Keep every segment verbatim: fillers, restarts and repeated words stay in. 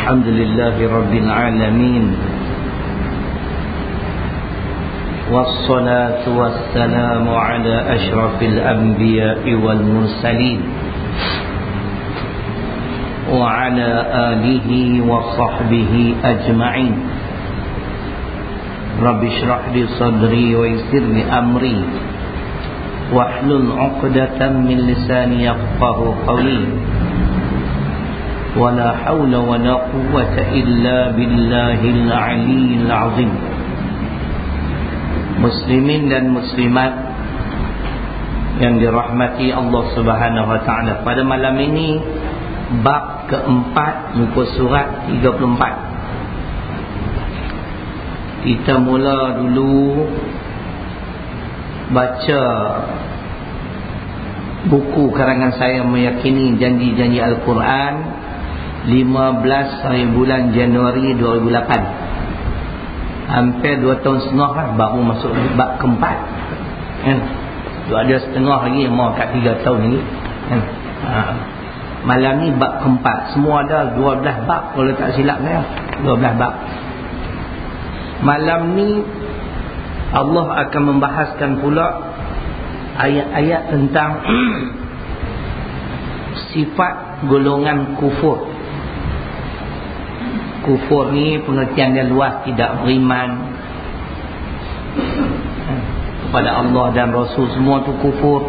الحمد لله رب العالمين والصلاة والسلام على أشرف الأنبياء والمرسلين وعلى آله وصحبه أجمعين رب اشرح لي صدري ويسر لي أمري واحلل عقدة من لساني يفقه قولي ولا حول ولا قوة إلا بالله العلي العظيم. Muslimin dan muslimat yang dirahmati Allah Subhanahu wa taala, pada malam ini bab keempat muka surat tiga puluh empat. Kita mula dulu baca buku karangan saya Meyakini Janji-Janji Al-Quran, lima belas hari bulan Januari dua ribu lapan. Hampir dua tahun setengah lah baru masuk bab keempat, kan? Ada setengah lagi, mau kat tiga tahun lagi, kan? Ha. Malam ni bab keempat. Semua ada dua belas bab kalau tak silap saya, dua belas bab. Malam ni Allah akan membahaskan pula ayat-ayat tentang sifat golongan kufur. Kufur ni pengertian dia luas, tidak beriman kepada Allah dan Rasul, semua tu kufur.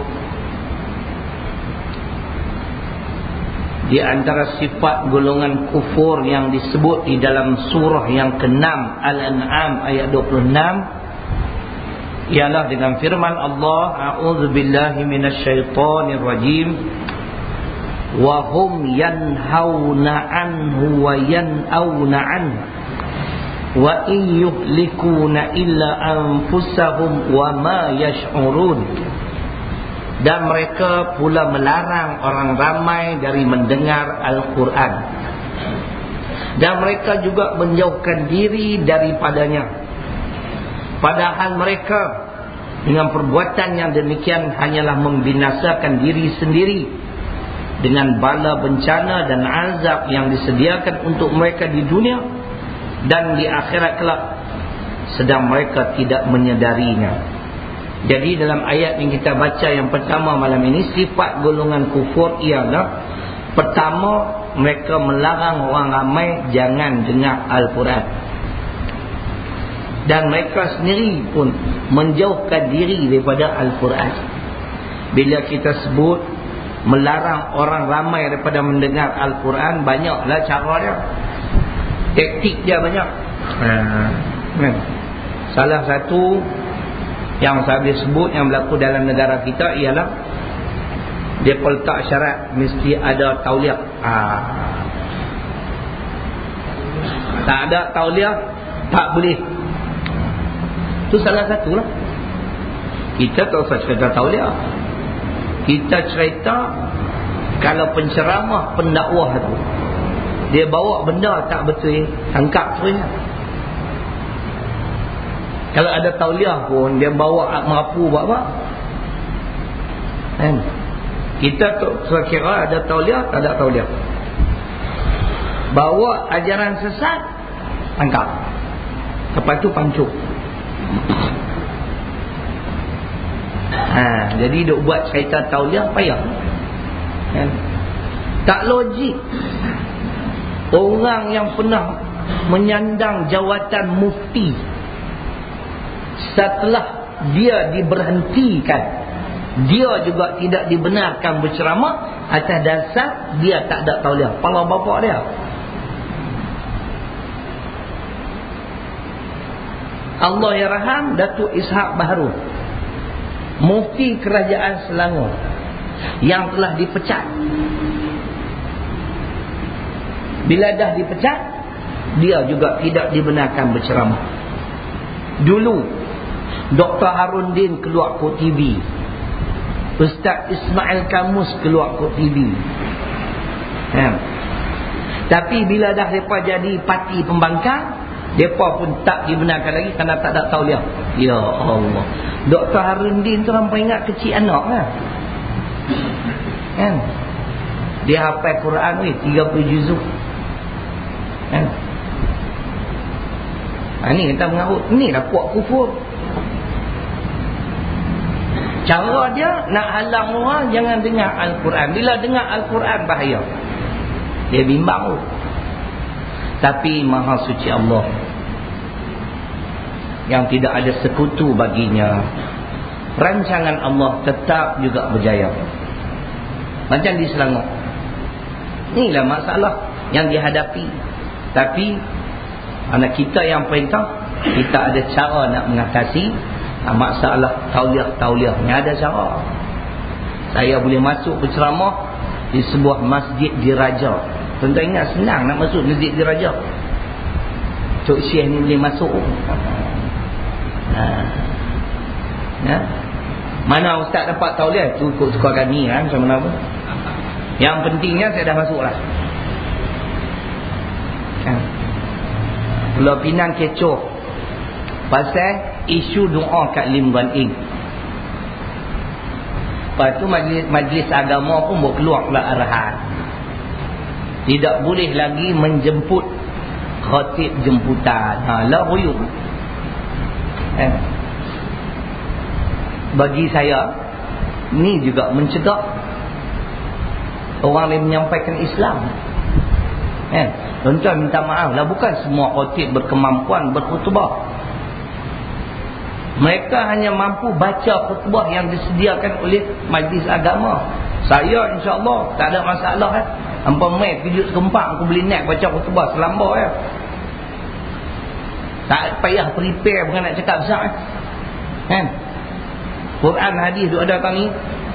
Di antara sifat golongan kufur yang disebut di dalam surah yang keenam Al-An'am ayat dua puluh enam ialah dengan firman Allah, a'udzubillahi minasyaitonir rajim, wa hum yanhauna anhu wa yan'auna anhu wa in yuhlikuna illa anfusahum wa ma yash'urun. Dan mereka pula melarang orang ramai dari mendengar Al-Quran, dan mereka juga menjauhkan diri daripadanya, padahal mereka dengan perbuatan yang demikian hanyalah membinasakan diri sendiri dengan bala bencana dan azab yang disediakan untuk mereka di dunia dan di akhirat kelak, sedang mereka tidak menyedarinya. Jadi dalam ayat yang kita baca yang pertama malam ini, sifat golongan kufur ialah, pertama, mereka melarang orang ramai jangan dengar Al-Quran, dan mereka sendiri pun menjauhkan diri daripada Al-Quran. Bila kita sebut melarang orang ramai daripada mendengar Al-Quran, banyaklah cara dia, taktik dia banyak. Ha. Salah satu yang saya boleh sebut yang berlaku dalam negara kita ialah dia letak syarat mesti ada tauliah. Ha. Tak ada tauliah tak boleh. Itu salah satu lah. Kita tak usah cerita tauliah, kita cerita kalau penceramah, pendakwah tu dia bawa benda tak betul, tangkap terus. Kalau ada tauliah pun dia bawa mampu buat apa, kan? Kita tu kira ada tauliah, tak ada tauliah, bawa ajaran sesat, tangkap, lepas tu pancuk. Ha, jadi duk buat cerita tauliah payah, kan? Tak logik. Orang yang pernah menyandang jawatan mufti, setelah dia diberhentikan, dia juga tidak dibenarkan berceramah atas dasar dia tak ada tauliah. Kepala bapak dia. Allah ya raham Datuk Ishaq Bahru, mufti kerajaan Selangor, yang telah dipecat. Bila dah dipecat, dia juga tidak dibenarkan berceramah. Dulu Doktor Harundin keluar kod T V, Ustaz Ismail Kamus keluar kod T V, ya. Tapi bila dah mereka jadi parti pembangkang, mereka pun tak dibenarkan lagi kerana tak ada tauliah. Ya Allah, Doktor Harundin tu hampa ingat kecil anak lah, kan? Dia hafal Quran weh, tiga puluh juzuk. Kan? Ha, ni kita mengarut. Ni dah kuat kufur. Cara dia nak halang orang jangan dengar Al-Quran. Bila dengar Al-Quran bahaya. Dia bimbang tu. Tapi Maha Suci Allah yang tidak ada sekutu baginya, rancangan Allah tetap juga berjaya. Macam di Selangor. Inilah masalah yang dihadapi. Tapi anak kita yang perintah, kita ada cara nak mengatasi masalah tauliah-tauliah. Ni ada cara. Saya boleh masuk berceramah di sebuah masjid diraja. Tuan-tuan ingat senang nak masuk masjid diraja. Cik Syekh ni boleh masuk. Ha. Ya. Mana ustaz dapat tauliah? Tu ikut suka kami kan, macam mana pun. Yang pentingnya saya dah masuk lah. Ha. Pulau Pinang kecoh pasal isu doa kat Lim Guan Eng. Lepas tu majlis, majlis agama pun buat keluar pula arahan. Tidak boleh lagi menjemput khatib jemputan. Ha, lah ruyuk. Eh. Bagi saya, ni juga mencegah orang yang menyampaikan Islam. Eh. Tuan-tuan minta maaf lah, bukan semua khatib berkemampuan berkhutbah. Mereka hanya mampu baca khutbah yang disediakan oleh majlis agama. Saya insya-Allah tak ada masalah kan. Hampa mai video sekempak aku boleh naik baca khutbah selamba ya. Tak payah prepare bukan nak cakap besar kan. Quran hadis tu ada tadi.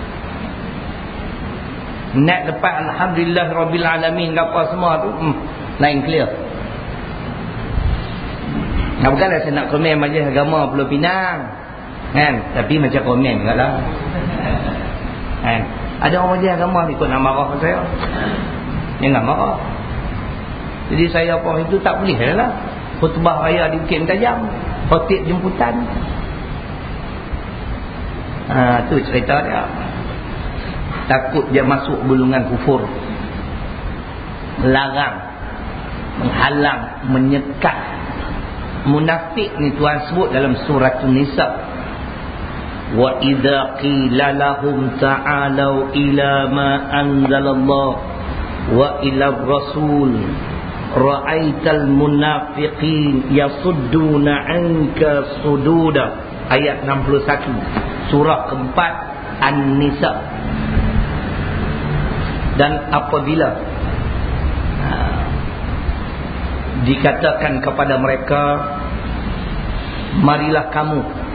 Naik lepas alhamdulillah rabbil alamin apa semua tu hmm, lain clear. Nah, bukanlah saya nak komen majlis agama Pulau Pinang kan, tapi macam komen jugalah kan. Ada orang majlis agama ikut nak marah saya, jangan marah. Jadi saya pun itu tak boleh lah khutbah raya di Bukit Tajam, khatib jemputan. Ha, tu cerita dia. Takut dia masuk golongan kufur, melarang, menghalang, menyekat. Munafik ni Tuhan sebut dalam surah An-Nisa, wa idza qila lahum ta'alu ila ma anzalallah wa ila rasul ra'aital munafiqin yasudduna 'anka sududa. Ayat enam puluh satu surah keempat An-Nisa. Dan apabila dikatakan kepada mereka, marilah kamu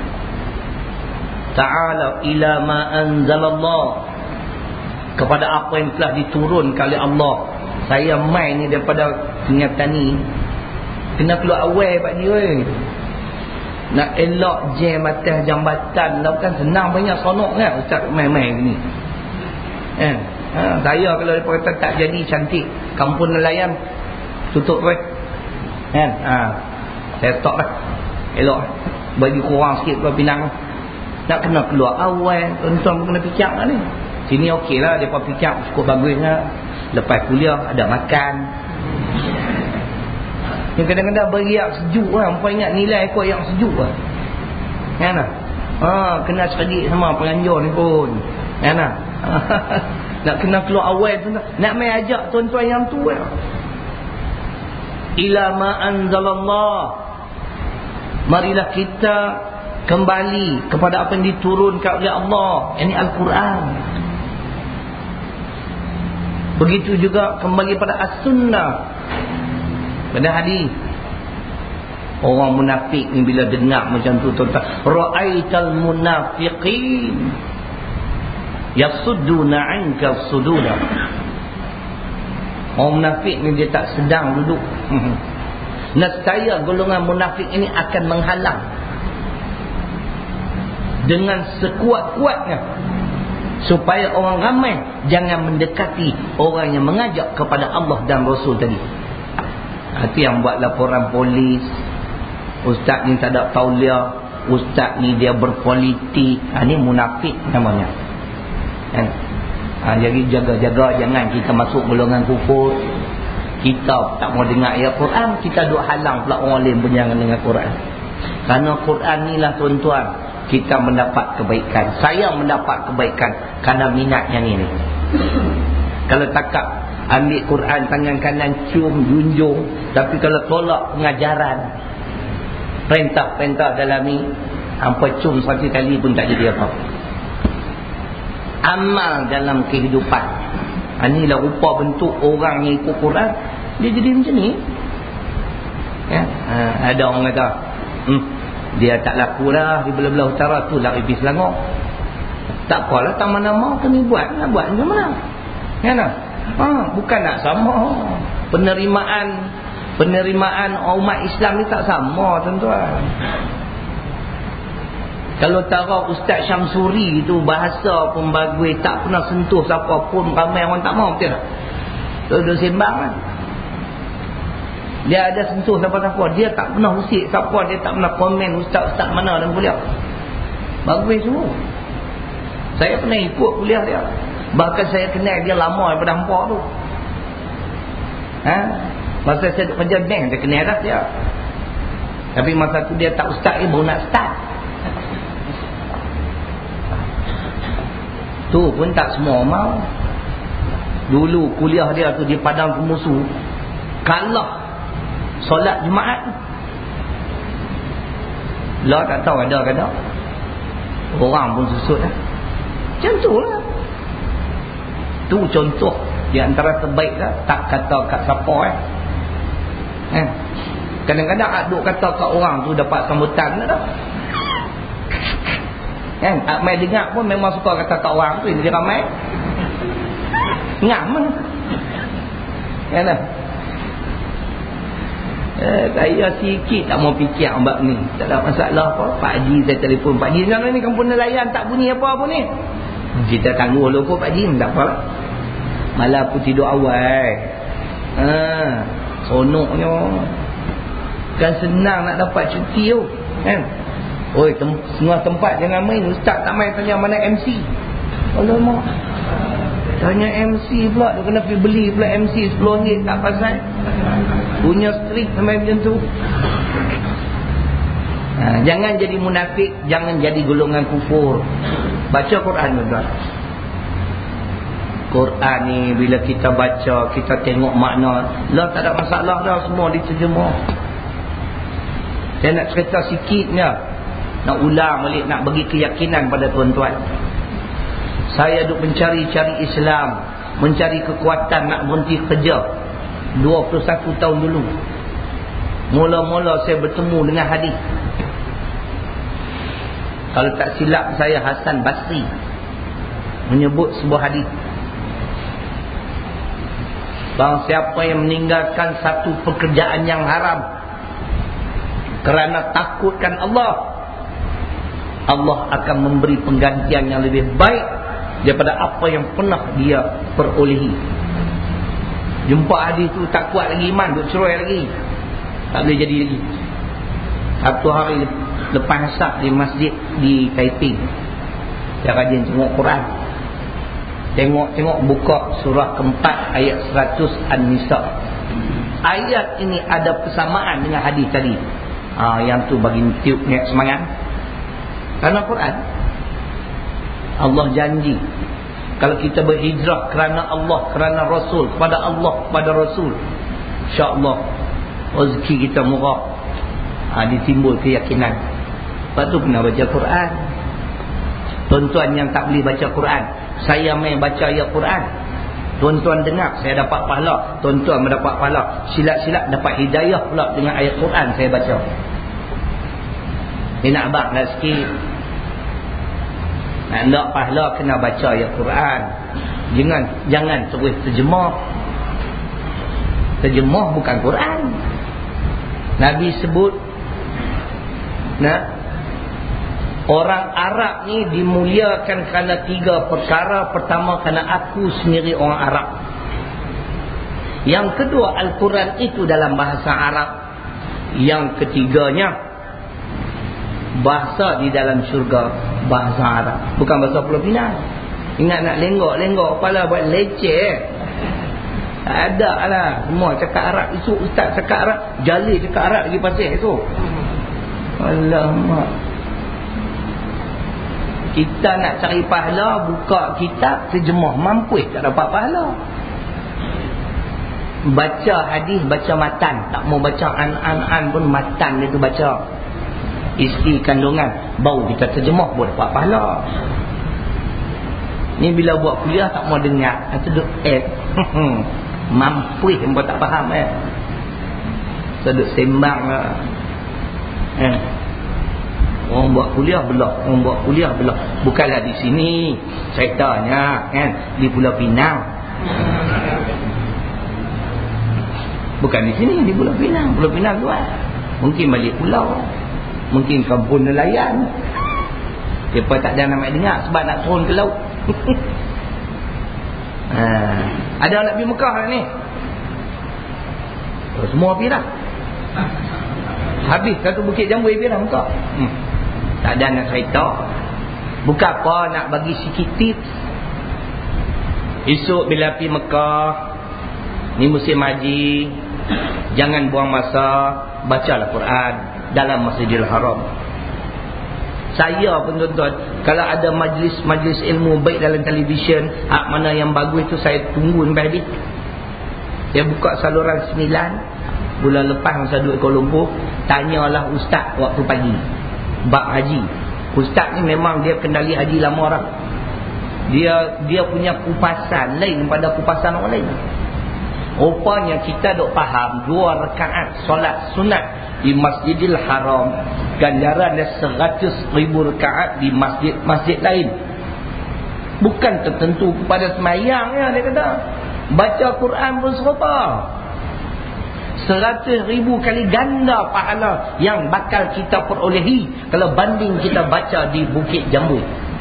ta'ala ila ma anzalallah, kepada apa yang telah diturunkan oleh Allah. Saya mai ni daripada ingatan ni kena keluar awal pak dia oi. Nak elok jam atas jambatan lah bukan senang, banyak sonok kan ustaz mai-mai ni kan. Ha, saya kalau dia kata tak jadi cantik kampung nelayan tutup weh kan. Ha, saya stop lah, elok bagi kurang sikit ke Pinang. Nak kena keluar awal, tuan-tuan pun kena fikir lah ni. Sini okey lah, mereka fikir cukup bagus lah. Lepas kuliah ada makan. Yang kadang-kadang beriak sejuk lah, mereka ingat nilai kau yang sejuk lah kan lah. Ha, kena sedik sama penganjur ni pun kan lah. Nak kena keluar awal tu, nak main ajak tuan-tuan yang tu lah. Ila ma anzalallah, marilah kita kembali kepada apa yang diturunkan oleh Allah, ini Al-Quran. Begitu juga kembali pada As-Sunnah, pada hadis. Orang munafik ni bila dengar macam tu, tuan-tuan, ra'aital munafiqin yasudduna 'anka sududa. Orang munafik ni dia tak sedang duduk. Nescaya golongan munafik ini akan menghalang dengan sekuat-kuatnya supaya orang ramai jangan mendekati orang yang mengajak kepada Allah dan Rasul tadi. Itu yang buat laporan polis, ustaz ni tak ada tauliah, ustaz ni dia berpolitik. Ha, ni munafik namanya kan. Ha, jadi jaga-jaga jangan kita masuk golongan kufur. Kita tak mau dengar ayat Quran, kita duk halang pula orang lain pun jangan dengar Quran. Kerana Quran ni lah tuan-tuan, kita mendapat kebaikan. Saya mendapat kebaikan kerana minat yang ini. Kalau takak ambil Quran tangan kanan cium junjung, tapi kalau tolak pengajaran, perintah-perintah dalam ni, hampa cium satu kali pun tak jadi apa-apa. Amal dalam kehidupan. Inilah rupa bentuk orang yang ikut Quran, dia jadi macam ni. Ya? Ha, ada orang kata, hmm, dia tak laku dah di belah-belah utara tu lah pergi Selangor. Tak apalah, tak mana-mana kami buat. Nak buat macam mana? Kan? Ha, bukan nak sama. Penerimaan penerimaan umat Islam ni tak sama, tuan-tuan. Kalau tara Ustaz Syamsuri tu bahasa pun bagui, tak pernah sentuh siapa pun, ramai orang tak mahu, betul tak? Duduk sembang kan? Dia ada sentuh siapa-siapa, dia tak pernah usik siapa, dia tak pernah komen ustaz-ustaz mana dalam kuliah. Bagui semua. Saya pernah ikut kuliah dia. Bahkan saya kenal dia lama daripada hampa tu. Ha? Masa saya duduk kerja bank, saya kenal dah dia. Tapi masa tu dia tak ustaz, dia baru nak start. Tu pun tak semua mau. Dulu kuliah dia tu di Padang Kemusu, kalah solat Jumaat. Lah tak tahu ada ke tak. Orang pun susut lah. Macam tu lah. Tu contoh di antara terbaik lah. Tak kata kat siapa eh. eh. Kadang-kadang aduk kata kat orang tu dapat sambutan lah tak. Kan? Mai dengar pun memang suka kata kat orang tu, dia ramai. Ngam lah. Kan lah. Eh, saya sikit tak mau fikir bab ni. Tak ada masalah apa. Pak Haji saya telefon. Pak Haji sekarang ni kampung nelayan tak bunyi apa pun ni. Kita tangguh logo Pak Haji, tak apa lah. Malah aku tidur awal. Ha, sonoknya. Kan senang nak dapat cuti tu. Kan? Oi, tem semua tempat jangan main. Ustaz tak main tanya mana M C. Alamak. Tanya M C pula, dia kena pergi beli pula M C sepuluh ringgit tak pasal. Punya strik sampai macam tu. Ha, jangan jadi munafik, jangan jadi golongan kufur. Baca Quran tuan. Quran ni bila kita baca, kita tengok makna, lah tak ada masalah dah, semua diterjemah. Saya nak cerita sikitnya. Nak ulang balik, nak bagi keyakinan pada tuan-tuan. Saya duk mencari-cari Islam, mencari kekuatan nak berhenti kerja dua puluh satu tahun dulu. Mula-mula saya bertemu dengan hadis. Kalau tak silap saya, Hasan Basri menyebut sebuah hadis. Bahawa siapa yang meninggalkan satu pekerjaan yang haram kerana takutkan Allah, Allah akan memberi penggantian yang lebih baik daripada apa yang pernah dia perolehi. Jumpa hadis tu tak kuat lagi iman, duk cerai lagi, tak boleh jadi lagi. Satu hari lepas asar di masjid di Taiping, saya rajin tengok Quran. Tengok-tengok buka surah keempat ayat seratus An-Nisa. Ayat ini ada persamaan dengan hadis tadi. Ha, yang tu bagi tiup niat semangat. Karena Quran, Allah janji kalau kita berhijrah kerana Allah, kerana Rasul, kepada Allah, kepada Rasul, insya-Allah rezeki kita murah. Ha, ditimbul keyakinan. Lepas tu kena baca Quran. Tuan-tuan yang tak boleh baca Quran, saya main baca ayat Quran, tuan-tuan dengar, saya dapat pahala, tuan-tuan mendapat pahala, silat-silat dapat hidayah pula dengan ayat Quran saya baca. Dia nak abang lah sikit. Nak nak pahala kena baca ayat Quran. Jangan jangan terus terjemah. Terjemah bukan Quran. Nabi sebut, nah, orang Arab ni dimuliakan kerana tiga perkara. Pertama, kerana aku sendiri orang Arab. Yang kedua, Al-Quran itu dalam bahasa Arab. Yang ketiganya, bahasa di dalam syurga bahasa Arab, bukan bahasa Pulau Pinang. Ingat nak lenggok-lenggok kepala buat leceh. Ada lah. Semua cakap Arab. Esok ustaz cakap Arab. Jalil cakap Arab lagi pasal esok. Alamak. Kita nak cari pahala, buka kitab, terjemah. Mampu tak dapat pahala. Baca hadis, baca matan. Tak mau baca an-an-an pun matan dia tu baca. Isi kandungan. Baru kita terjemah pun dapat pahala. Ni bila buat kuliah tak mau dengar. Itu duk eh. Mampu pun tak faham eh. So duk sembang lah. Eh. Orang buat kuliah belah. Orang buat kuliah belah. Bukanlah di sini. Ceritanya kan. Di Pulau Pinang. Bukan di sini. Di Pulau Pinang. Pulau Pinang luar. Mungkin balik pulau. Mungkin kampung nelayan. Siapa tak ada nak dengar. Sebab nak turun ke laut. ha. Ada nak pergi Mekah lah ni. Semua pergi dah. Habis satu Bukit Jambui pergi dah Mekah. hmm. Tak ada nak cerita. Bukan apa, nak bagi sikit tips. Esok bila pergi Mekah, ni musim haji, jangan buang masa, bacalah Quran dalam Masjidil Haram. Saya pun tuan-tuan, kalau ada majlis-majlis ilmu baik dalam televisyen, hak mana yang bagus tu saya tunggu sampai habis. Saya buka saluran sembilan bulan lepas masa duduk Kuala Lumpur, tanyalah ustaz waktu pagi bab haji. Ustaz ni memang dia kendali haji lama orang. Dia dia punya kupasan lain daripada kupasan orang lain. Rupanya kita duk faham dua rakaat solat sunat di Masjidil Haram ganjaran dia seratus ribu rakaat di masjid-masjid lain. Bukan tertentu kepada semayang ya, dia kata. Baca Quran pun serupa. Seratus ribu kali ganda pahala yang bakal kita perolehi kalau banding kita baca di Bukit Jambui.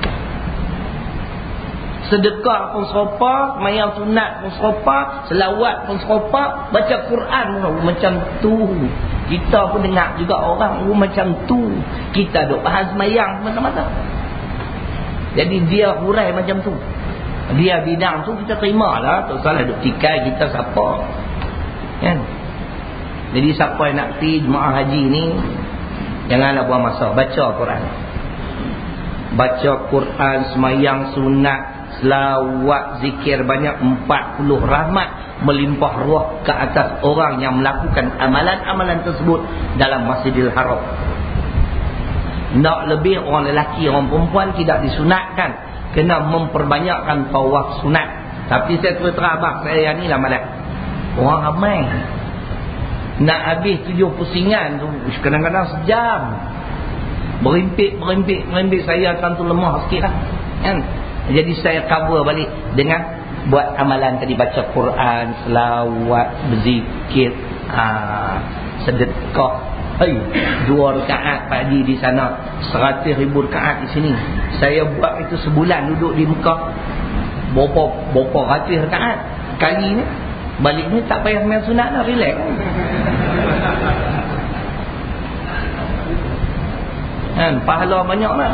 Sedekah pun serupa, semayang sunat pun serupa, selawat pun serupa, baca Quran pun macam tu. Kita pun dengar juga orang pun macam tu. Kita duk bahas semayang mata-mata. Jadi dia hurai macam tu. Dia bidang tu kita terima lah. Tak salah duk tikai kita siapa. Kan? Jadi siapa yang nak pergi jemaah haji ni, janganlah buang masa. Baca Quran. Baca Quran, semayang sunat, selawat, zikir banyak, empat puluh rahmat melimpah ruah ke atas orang yang melakukan amalan-amalan tersebut dalam Masjidil Haram. Nak lebih orang lelaki, orang perempuan tidak disunatkan, kena memperbanyakkan tawaf sunat. Tapi saya terus terang abang, saya ni lah malam orang ramai nak habis tujuh pusingan tu kadang-kadang sejam, berimpit berimpit berimpit saya akan tu lemah sikit lah kan. Jadi saya cover balik dengan buat amalan tadi, baca Quran, selawat, berzikir, ha, sedekah. Hai, dua rakaat pagi di sana, seratus ribu rakaat di sini. Saya buat itu sebulan duduk di Mekah. Berapa berapa ratus rakaat. Kali ni balik ni tak payah main sunat dah, relax. Kan pahala banyak lah.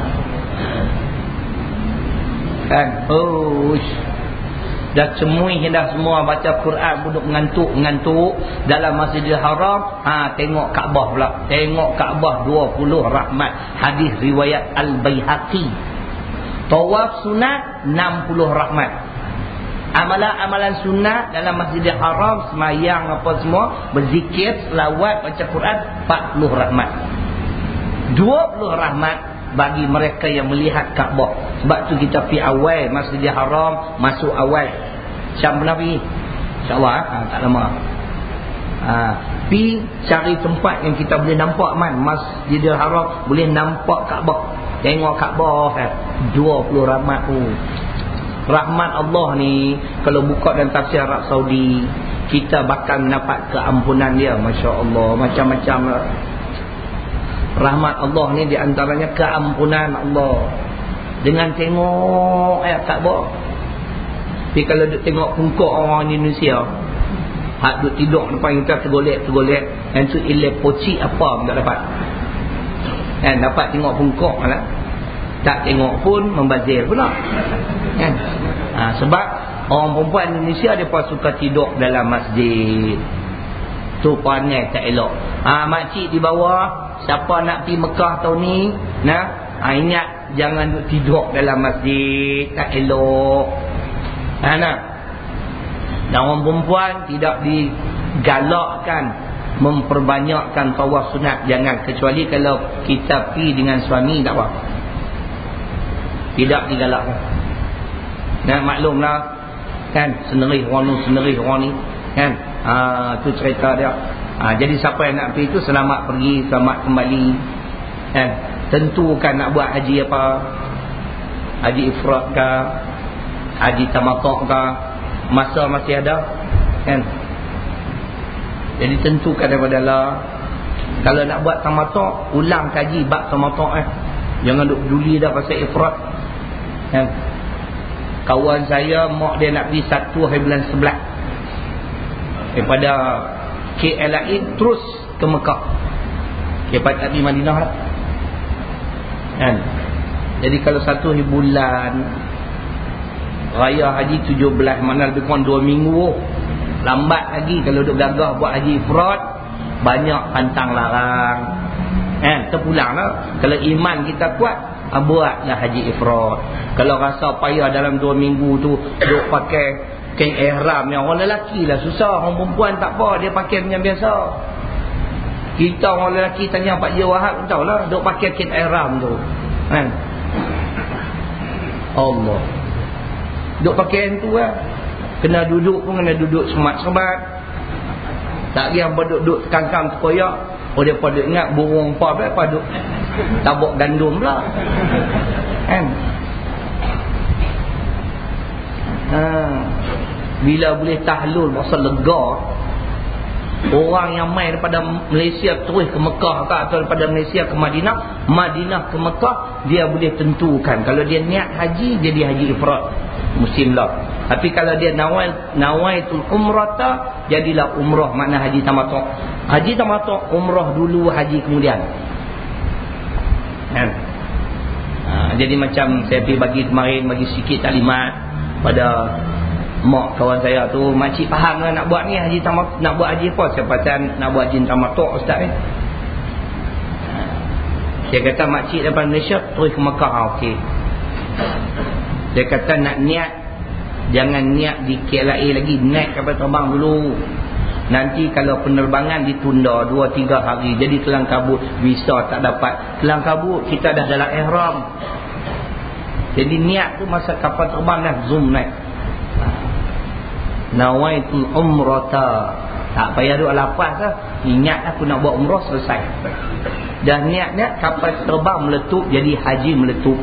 Kan, oh, dah cemui dah semua baca Quran, duduk mengantuk-mengantuk dalam Masjidil Haram. Ha, tengok Kaabah pula. Tengok Kaabah dua puluh rahmat. Hadis riwayat Al-Baihaqi. Tawaf sunat enam puluh rahmat. Amalan-amalan sunat dalam Masjidil Haram, semayang apa semua, berzikir, selawat, baca Quran, empat puluh rahmat. dua puluh rahmat bagi mereka yang melihat Kaabah. Sebab tu kita pergi awal Masjidil Haram, masuk awal. Syam pernah pergi? InsyaAllah ha, tak lama. Ha, pergi cari tempat yang kita boleh nampak man. Masjidil Haram boleh nampak Kaabah. Tengok Kaabah kan. dua puluh rahmat tu. Rahmat Allah ni kalau buka dalam tafsir Arab Saudi, kita bakal mendapat keampunan dia. Masya Allah, macam-macam lah. Rahmat Allah ni di antaranya keampunan Allah dengan tengok ayat Kaabah. Tapi kalau duk tengok pungkuk orang Indonesia, hak duk tidur depan kita tergolek-tergolek, yang tu ilai poci apa pun tak dapat. Kan dapat tengok pungkuk lah. Tak tengok pun membazir pula. Kan? Ha, sebab Orang perempuan Indonesia dia pun suka tidur dalam masjid. Tu perangai tak elok. Ah, makcik di bawah, siapa nak pergi Mekah tahun ni, nah, ah, ingat jangan duduk tidur dalam masjid, tak elok. Ha, nah. Dan orang perempuan tidak digalakkan memperbanyakkan tawaf sunat, jangan, kecuali kalau kita pergi dengan suami tak apa. Tidak digalakkan. Nah, maklumlah kan, senerih orang ni, senerih orang ni kan. Ah, tu cerita dia. Ah, jadi siapa yang nak pergi tu selamat pergi, selamat kembali. Kan? Tentukan nak buat haji apa. Haji ifrad ke, haji tamattu' ke, masa masih ada. Kan? Jadi tentukan daripada Allah. Kalau nak buat tamattu', ulang kaji bab tamattu' eh. Jangan duk peduli dah pasal ifrad. Kan? Kawan saya mak dia nak pergi satu hari bulan sebelas daripada K L A terus ke Mekah. Lepas tak pergi Madinah lah. Kan? Jadi kalau satu hari bulan Raya Haji tujuh belas, mana lebih kurang dua minggu. Lambat lagi kalau duk gagah buat haji ifrad, banyak pantang larang. Kan? Terpulang lah. Kalau iman kita kuat, buatlah haji ifrad. Kalau rasa payah dalam dua minggu tu duk pakai kain ihram yang orang lelaki lah susah, orang perempuan tak apa, dia pakai macam biasa. Kita orang lelaki tanya Pak Haji Wahab, tahu lah duk pakai kain ihram tu kan. Allah, duk pakai tu lah. Kena duduk pun kena duduk semat-semat, tak dia duduk kangkang terkoyak. Oh, dia pada ingat burung apa apa duk tabuk gandum pula kan. Ha, bila boleh tahlul masa lega, orang yang main daripada Malaysia terus ke Mekah ke, atau daripada Malaysia ke Madinah, Madinah ke Mekah, dia boleh tentukan kalau dia niat haji jadi haji ifrad musim lah. Tapi kalau dia nawai nawaitul umrata, jadilah umrah, makna haji tamattu'. Haji tamattu' umrah dulu, haji kemudian. Kan? Ha, jadi macam saya pergi bagi kemarin, bagi sikit taklimat pada mak kawan saya tu, makcik faham lah nak buat ni haji tamattu', nak buat haji apa? Saya pasal nak buat haji tamattu' ustaz ni. Dia kata makcik daripada Malaysia terus ke Mekah. Okey. Dia kata nak niat, jangan niat di K L A lagi, naik kapal terbang dulu. Nanti kalau penerbangan ditunda dua tiga hari, jadi kelang kabut, visa tak dapat, kelang kabut, kita dah dalam ihram. Jadi niat tu masa kapal terbang dah zoom naik. Nawaitul umrata, tak payah duk lafaz lah, ingat aku nak buat umrah, selesai. Dah niat-niat kapal terbang meletup, jadi haji meletup.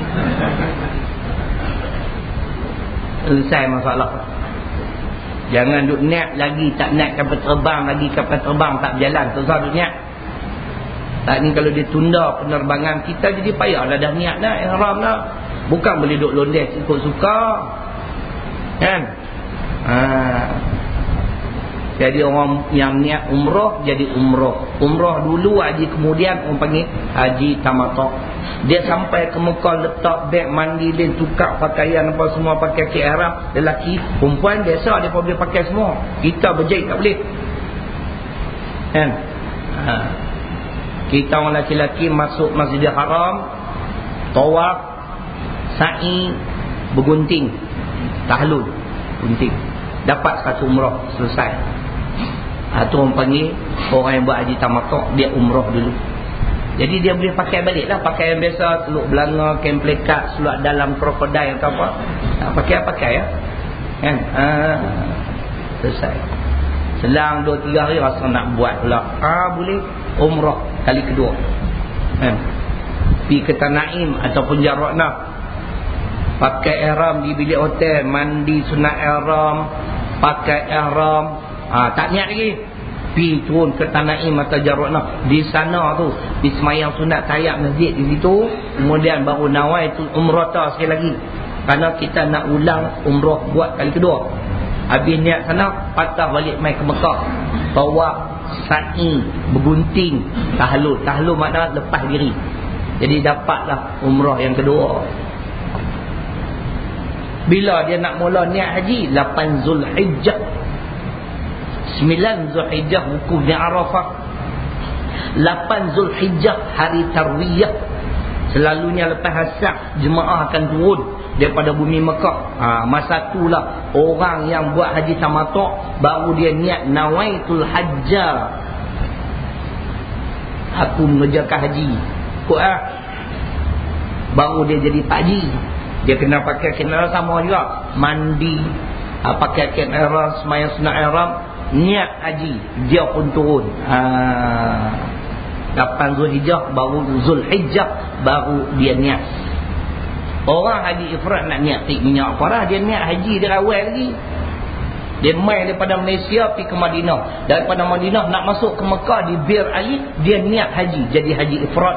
Selesai masalah. Jangan duk niat lagi, tak niat kapal terbang lagi, kapal terbang tak berjalan, susah duk niat. Tak ni kalau dia tunda penerbangan kita, jadi payah lah, dah niat dah, ihram dah. Bukan boleh duk londes ikut suka. Kan? Ha. Jadi orang yang niat umrah, jadi umrah. Umrah dulu, haji kemudian, orang panggil haji tamattu'. Dia sampai ke Mekah, letak beg mandi, dia tukar pakaian apa semua, pakai kain ihram. Lelaki, perempuan biasa dia pun boleh pakai semua. Kita berjahit tak boleh. Kan? Ha. Kita orang lelaki-lelaki masuk Masjidil Haram, tawaf, sa'i, bergunting, tahlul, gunting, dapat satu umrah, selesai. Itu orang panggil orang yang buat haji tamattu', dia umrah dulu. Jadi dia boleh pakai balik lah pakaian biasa, seluk belanga, kain plekat, seluk dalam krokodil atau apa. Nak pakai-pakai ya. Kan? Ha, selesai. Selang dua tiga hari rasa nak buat pula. Ah, boleh umrah kali kedua. Kan? Pergi ke Tanaim ataupun Jarra'nah, pakai ihram di bilik hotel, mandi sunat ihram, pakai ihram. Ah, tak niat lagi, pergi turun ke Tanaim atau Jarra'nah. Di sana tu di semayang sunat tayab masjid di situ, kemudian baru nawaitul umrata sekali lagi, kerana kita nak ulang umrah buat kali kedua. Habis niat sana, patah balik mai ke Mekah, tawaf, sa'i, bergunting, tahlul. Tahlul makna lepas diri. Jadi dapatlah umrah yang kedua. Bila dia nak mula niat haji? lapan Zulhijjah. sembilan Zulhijjah wukuf di Arafah. lapan Zulhijjah hari tarwiyah. Selalunya lepas asar jemaah akan turun daripada bumi Mekah. Ha, masa itulah orang yang buat haji tamattu' baru dia niat nawaitul hajja. Aku mengerjakan haji. Kok ah? Baru dia jadi pakji. Dia kena pakai kenara sama juga. Mandi, ha, pakai kenara sembahyang sunat ihram, niat haji, dia pun turun. Ha, lapan Zulhijjah baru Zulhijjah baru dia niat. Orang haji ifrat nak niat tik minyak parah, dia niat haji dia awal lagi. Dia main daripada Malaysia pergi ke Madinah. Daripada Madinah nak masuk ke Mekah di Bir Ali, dia niat haji, jadi haji ifrat.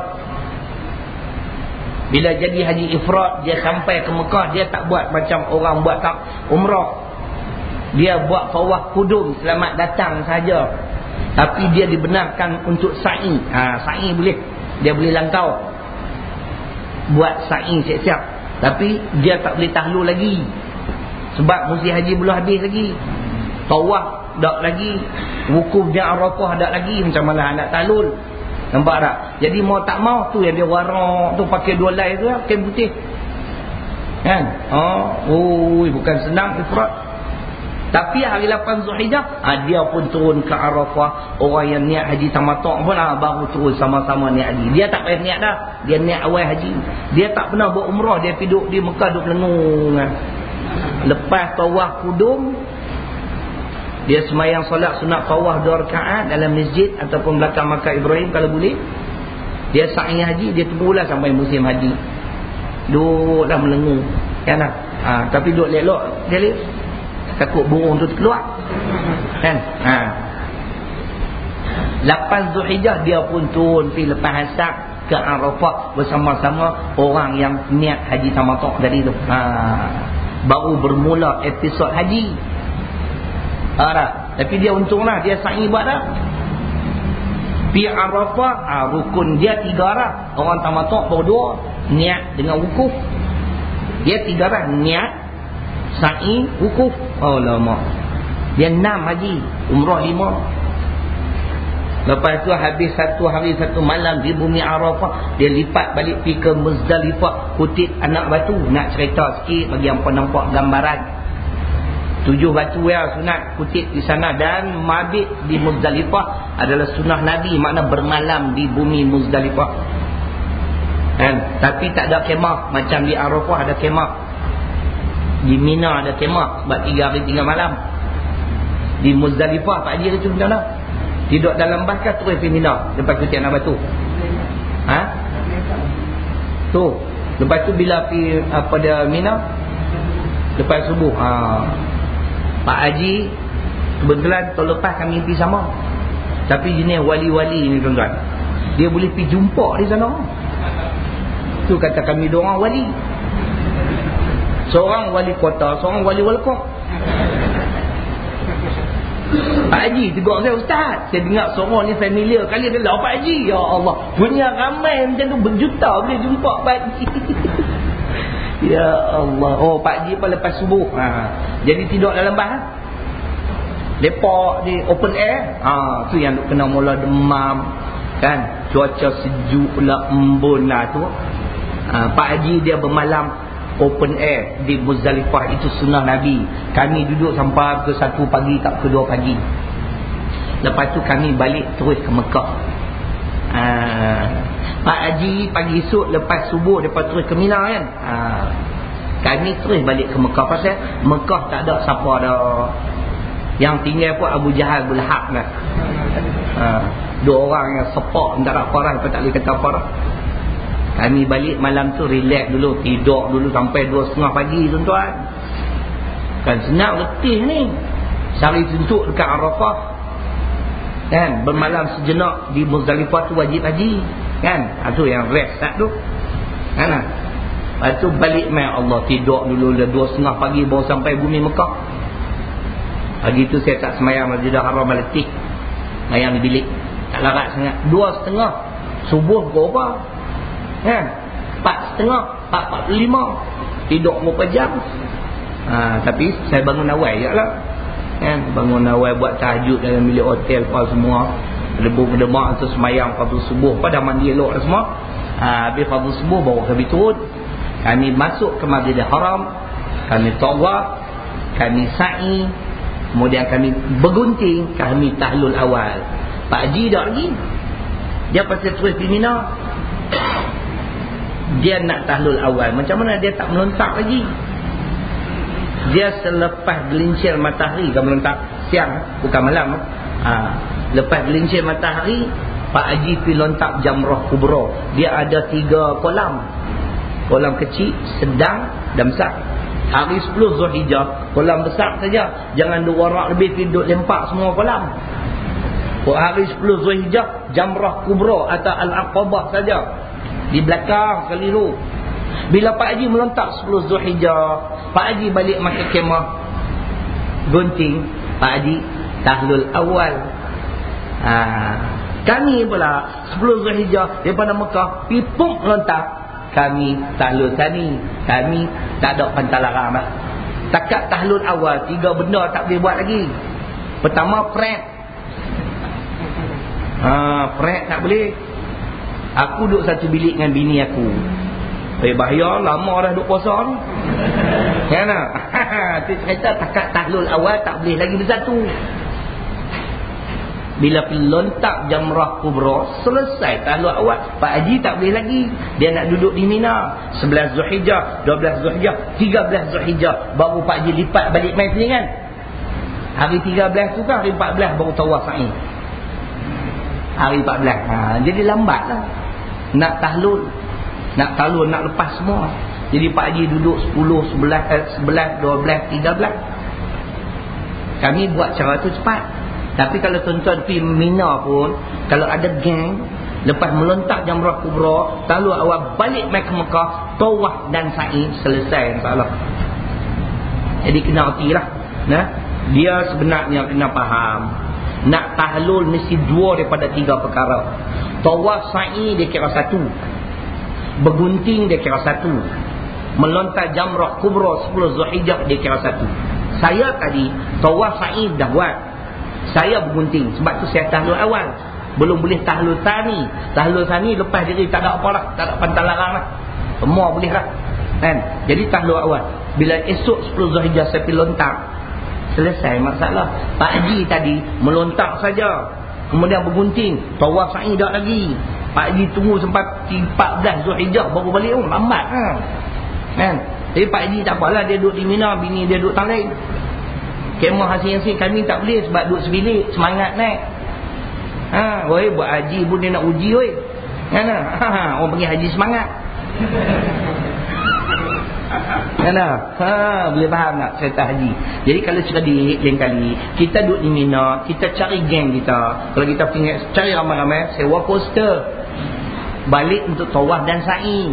Bila jadi haji ifrat, dia sampai ke Mekah, dia tak buat macam orang buat tak umrah. Dia buat tawaf kudum, selamat datang saja. Tapi dia dibenarkan untuk sa'i. Ha, sa'i boleh. Dia boleh langkau. Buat sa'i siap-siap. Tapi dia tak boleh tahlul lagi. Sebab musim haji belum habis lagi. Tawaf tak lagi. Wukuf di Arafah tak lagi. Macam mana nak tahlul? Nampak tak? Jadi mau tak mau tu yang dia warak tu pakai dua lai tu, kain putih. Kan? Oh, oh, bukan senang ifrat. Tapi hari lapan Zulhijjah, ha, dia pun turun ke Arafah. Orang yang niat haji tamattu' pun ha, baru turun sama-sama niat haji. Dia tak payah niat dah. Dia niat awal haji. Dia tak pernah buat umrah. Dia pergi duduk di Mekah, duduk lengung. Lepas tawaf kudum, dia sembahyang solat sunat tawaf dua rakaat dalam masjid ataupun belakang makam Ibrahim kalau boleh. Dia sa'i haji, dia tunggulah sampai musim haji. Duduklah melengung. Kan tak? Ha, tapi duduk lelok. Dia lihat. Takut burung tu keluar. Kan? Ha. lapan Zulhijjah dia pun turun pergi lepas asar ke Arafah bersama-sama orang yang niat haji tamattu' dari tu. Ha. Baru bermula episod haji. Ha, tak? Tapi dia untunglah dia sa'i buat dah. Pergi Arafah, ha, rukun dia tiga dah. Orang tamattu' baru dua, niat dengan wukuf. Dia tiga dah, niat, sa'i, wukuf. Oh lama. Dia enam haji, umrah lima. Lepas tu habis satu hari satu malam di bumi Arafah, dia lipat balik pergi ke Muzdalifah, kutip anak batu. Nak cerita sikit bagi hangpa nampak gambaran. Tujuh batu ya sunat kutip di sana, dan mabit di Muzdalifah adalah sunnah Nabi, makna bermalam di bumi Muzdalifah. Kan? Tapi tak ada kemah macam di Arafah ada kemah. Di Mina ada kemah sebab tiga hari tiga malam. Di Muzdalifah Pak Haji itu macam mana? Tidur dalam bas ke terus pergi Mina lepas kutip anak batu? Ha? Tu. Lepas tu bila pergi apa dia Mina? Lepas subuh. Ha. Pak Haji kebetulan tahun lepas kami pergi sama. Tapi jenis wali-wali ni tuan-tuan, dia boleh pergi jumpa di sana. Tu kata kami dua orang wali. Seorang wali kota, seorang wali walakot. Pak Haji tegur saya, Ustaz, saya dengar seorang ni familiar kali adalah Pak Haji. Ya Allah, punya ramai macam tu, berjuta boleh jumpa Pak Haji. Ya Allah. Oh, Pak Haji pun lepas subuh. Ha. Jadi tidur dalam bas. Lepak di open air. Ha, tu yang kena mula demam. Kan? Cuaca sejuk pula, embun lah tu. Ha, Pak Haji dia bermalam open air di Muzdalifah, itu sunnah Nabi. Kami duduk sampai ke satu pagi tak ke dua pagi. Lepas tu kami balik terus ke Mekah. Ha, Pak Haji pagi esok lepas subuh lepas terus ke Mina kan. Ha, kami terus balik ke Mekah pasal Mekah tak ada siapa dah. Yang tinggal pun Abu Jahal Bulhaq lah. Ha, dua orang yang sepak tak nak parah, tak boleh kata parah. Kami balik malam tu relax dulu, tidur dulu sampai dua setengah pagi tuan-tuan. Kan senang letih ni. Sehari suntuk dekat Arafah. Kan, bermalam sejenak di Muzdalifah tu wajib haji. Kan, itu yang rest tak tu. Kan. Lepas tu balik mai Allah, tidur dulu dah dua setengah pagi baru sampai bumi Mekah. Pagi tu saya tak semayang Masjidil Haram, letih. Mayang di bilik. Tak larat sangat. Dua setengah subuh ke apa? Kan? Empat setengah, empat, empat lima. Tidur berapa jam? ha, tapi saya bangun awal je lah kan, bangun awal buat tahajud dalam bilik hotel apa semua, lebur-lemak tu semayang fardu subuh, pada mandi elok semua. ha, habis fardu subuh baru kami turun, kami masuk ke Masjidil Haram, kami tawaf, kami sa'i, kemudian kami bergunting, kami tahlul awal. Pak Haji tak lagi, dia pasal terus di Mina, dia nak tahlul awal. Macam mana dia tak melontak lagi? Dia selepas gelincir matahari, kan melontak siang bukan malam. ha, Lepas gelincir matahari, Pak Haji pergi lontak Jamrah Kubra. Dia ada tiga kolam, kolam kecil, sedang dan besar. Hari sepuluh Zulhijjah kolam besar saja, jangan dua orang lebih pergi duduk lempak semua kolam. Hari sepuluh Zulhijjah Jamrah Kubra atau Al-Aqabah saja, di belakang keliru. Bila Pak Haji melontak sepuluh Zulhijjah, Pak Haji balik makan kemah, gunting, Pak Haji tahlul awal. ha, Kami pula sepuluh Zulhijjah daripada Mekah pipuk melontak, kami tahlul tani. Kami tak ada pantalarang dah. Takat tahlul awal, tiga benda tak boleh buat lagi. Pertama, pret. ha, Pret tak boleh. Aku duduk satu bilik dengan bini aku. Eh bahaya, lama dah duduk puasa ni. Kan tak? Tu cerita takat tahlul awal tak boleh lagi bersatu. Bila pelontak Jamrah Kubra, selesai tahlul awal, Pak Haji tak boleh lagi. Dia nak duduk di Mina. sebelas Zulhijjah, dua belas Zulhijjah, tiga belas Zulhijjah baru Pak Haji lipat balik main sini kan. Hari tiga belas tu kan, hari empat belas baru tawaf sa'i. Hari empat belas. Ha, jadi lambat lah nak tahlul. Nak tahlul, nak lepas semua. Jadi Pak Haji duduk sepuluh, sebelas, sebelas, dua belas, tiga belas. Kami buat cara tu cepat. Tapi kalau tuan-tuan pergi Mina pun, kalau ada geng, lepas melontak Jamrah Kubra, tahlul awal, balik mai ke Mekah, tawaf dan sa'i, selesai insya-Allah. Jadi kena hati-lah. Nah, dia sebenarnya kena faham, nak tahlul mesti dua daripada tiga perkara. Tawaf sa'i dia kira satu, bergunting dia kira satu, melontar Jamrah Kubra sepuluh Zulhijjah dia kira satu. Saya tadi tawaf sa'i dah buat, saya bergunting, sebab tu saya tahlul awal. Belum boleh tahlul tani. Tahlul tani lepas diri tak ada apalah, tak ada pantalarang lah, semua boleh lah kan. Jadi tahlul awal. Bila esok sepuluh Zulhijjah saya pergi lontar, selesai masalah. Pak Haji tadi melontar saja, kemudian bergunting, tawaf sa'i tak lagi. Pak Haji tunggu sampai empat belas Zulhijjah baru balik. Oh lambat ha. Kan. Jadi Pak Haji tak apalah, dia duduk di Mina, bini dia duduk Tanglin. Kemah hasil-hasil kami tak boleh sebab duduk sebilik, semangat naik. Ha, woi buat haji pun dia nak uji woi. Kan ha, ha, orang panggil haji semangat. Kan ha, boleh faham tak cerita haji. Jadi kalau cerdik lain kali kita duduk di Mina, kita cari geng kita. Kalau kita pergi cari ramai-ramai, sewa poster, balik untuk tawaf dan sa'i.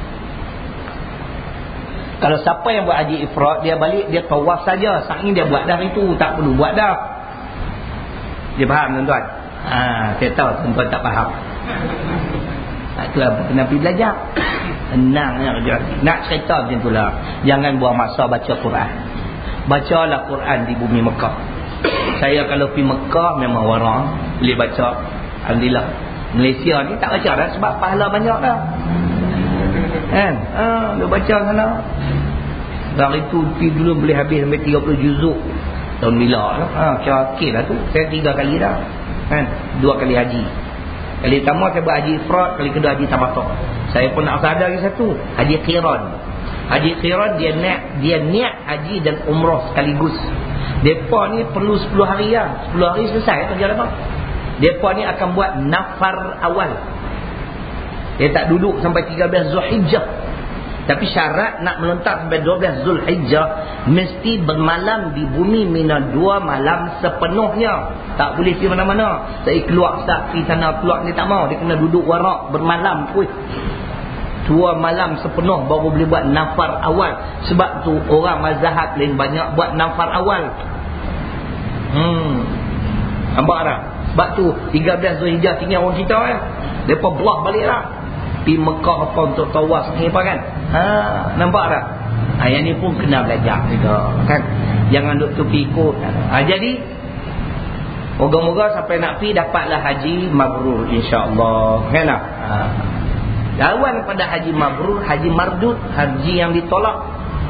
Kalau siapa yang buat haji ifrad, dia balik dia tawaf saja, sa'i dia buat dah itu, tak perlu buat dah. Dia faham tuan-tuan? Ha, saya tahu tuan-tuan tak faham. Ha, itu apa kena pergi belajar. Senangnya kerja. Nak cerita macam itulah. Jangan buang masa baca Quran. Bacalah Quran di bumi Mekah. Saya kalau pergi Mekah memang warang boleh baca. Alhamdulillah. Malaysia ni tak baca dah sebab pahala banyak dah. Kan? Ha, dia baca sana. Dari tu pergi dulu boleh habis sampai tiga puluh juzuk. Tahun bila lah. Ha, kira okey lah tu. Saya tiga kali dah. Kan? Dua kali haji. Kali pertama saya buat haji ifrad, kali kedua haji tamattu. Saya pun nak sadar lagi satu, haji qiran. Haji qiran dia niat dia niat haji dan umrah sekaligus. Depa ni perlu sepuluh hari lah. sepuluh hari selesai kerja depa. Depa ni akan buat nafar awal. Dia tak duduk sampai tiga belas Zulhijjah. Tapi syarat nak melontar sampai dua belas Zulhijjah mesti bermalam di bumi Mina dua malam sepenuhnya. Tak boleh pergi mana-mana. Saya keluar tak pergi sana keluar ni tak mau. Dia kena duduk warak bermalam pun. Dua malam sepenuh baru boleh buat nafar awal. Sebab tu orang mazhab lain banyak buat nafar awal. Hmm. Nampak tak? Sebab tu tiga belas Zulhijjah tinggal orang kita ya. Depa belah balik lah. Pergi Mekah apa untuk tawaf ni apa kan? Ha, nampak tak? Ha, yang ni pun kena belajar juga kan. Jangan duk tepi ikut. Ha, jadi moga-moga sampai nak pi dapatlah haji mabrur insya-Allah. Kan tak? Ha. Lawan pada haji mabrur, haji mardud, haji yang ditolak.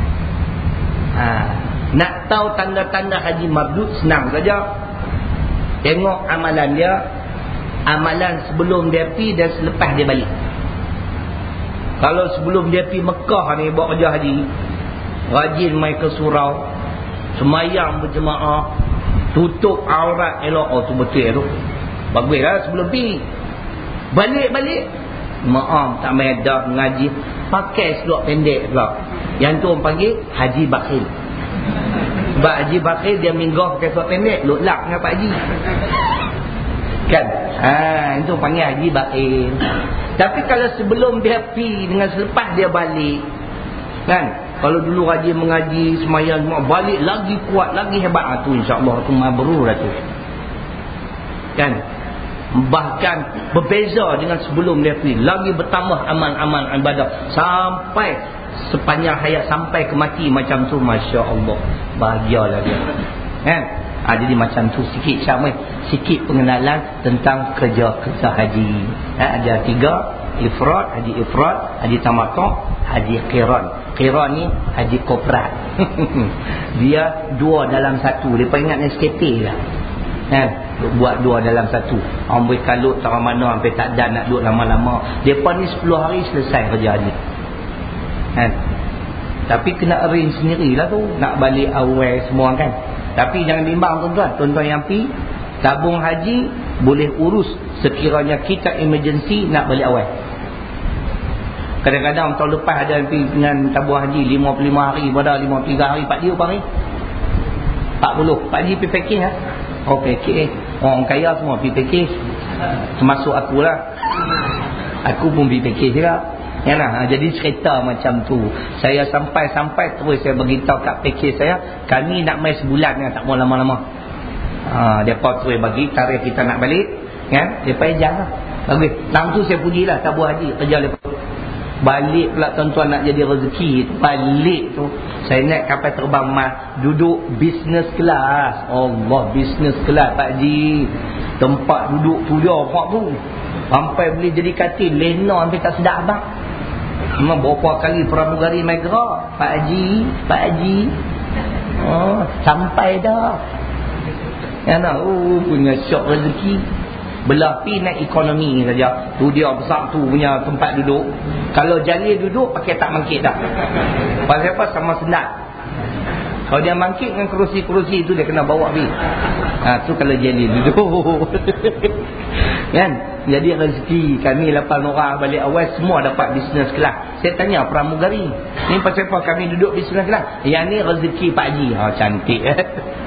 Ha. Nak tahu tanda-tanda haji mardud senang saja. Tengok amalan dia, amalan sebelum dia pi dan selepas dia balik. Kalau sebelum dia pi Mekah ni buat kerja haji, rajin mai ke surau, semayang berjemaah, tutup aurat elok, oh tu betul tu. Baguslah sebelum pi. Balik-balik, maaf tak mai dah ngaji, pakai seluar pendek pula. Yang tu orang panggil haji bakhil. Sebab haji bakhil dia minggah pakai seluar pendek, lotlak dengan Pak Haji. Kan? Ha, itu panggil haji bakhil. Tapi kalau sebelum dia pi dengan selepas dia balik, kan? Kalau dulu rajin mengaji, semayang, balik lagi kuat, lagi hebat, ha, tu insya-Allah tu mabrur lah tu. Kan? Bahkan berbeza dengan sebelum dia pi, lagi bertambah amal-amal ibadah sampai sepanjang hayat sampai ke mati macam tu, masya-Allah. Bahagialah dia. Kan? Ha, jadi macam tu sikit Syamai, sikit pengenalan tentang kerja-kerja haji. Ha, ada tiga, ifrad, haji ifrad, haji tamattu', haji qiran. Qiran ni haji koprat. Dia dua dalam satu. Depa ingat ni skeptik lah. Kan? Buat dua dalam satu. Orang boleh kalut tak mana sampai tak dan nak duduk lama-lama. Depa ni sepuluh hari selesai kerja haji. Kan? Tapi kena arrange sendirilah tu, nak balik awal semua kan. Tapi jangan bimbang tuan-tuan. Tuan-tuan yang pi tabung haji boleh urus sekiranya kita emergency nak balik awal. Kadang-kadang tahun lepas ada yang pi dengan tabung haji lima puluh lima hari, pada lima puluh tiga hari. Pak dia apa hari? empat puluh. Pak Haji pergi packing lah. Oh packing. Orang kaya semua pergi packing. Termasuk akulah. Aku pun pergi packing juga. Ya lah, jadi cerita macam tu. Saya sampai-sampai terus saya beritahu kat package saya, kami nak main sebulan kan, tak mau lama-lama. Ha, depa terus bagi tarikh kita nak balik, kan? Depa ejak lah. Bagus. Tang tu saya pujilah tabung haji kerja depa. Balik pula tuan-tuan nak jadi rezeki. Balik tu saya naik kapal terbang mas, duduk business class. Allah, business class Pak Haji. Tempat duduk tu dia pak tu. Sampai boleh jadi katil, lena sampai tak sedap abang. Memang berapa kali pramugari mai gerak, Pak Haji, Pak Haji. Oh, sampai dah. Ya nak, oh punya syok rezeki. Belah pi naik ekonomi saja. Tu dia besar tu punya tempat duduk. Kalau jalil duduk pakai tak mangkit dah. Pasal apa? Sama sendat. Kalau dia mangkit dengan kerusi-kerusi itu dia kena bawa pi. Ha, tu kalau jalil duduk. Kan? Jadi rezeki kami lapan orang balik awal semua dapat business kelas. Saya tanya pramugari, ni pasal apa kami duduk business kelas? Yang ni rezeki Pak Haji. Ha, cantik eh.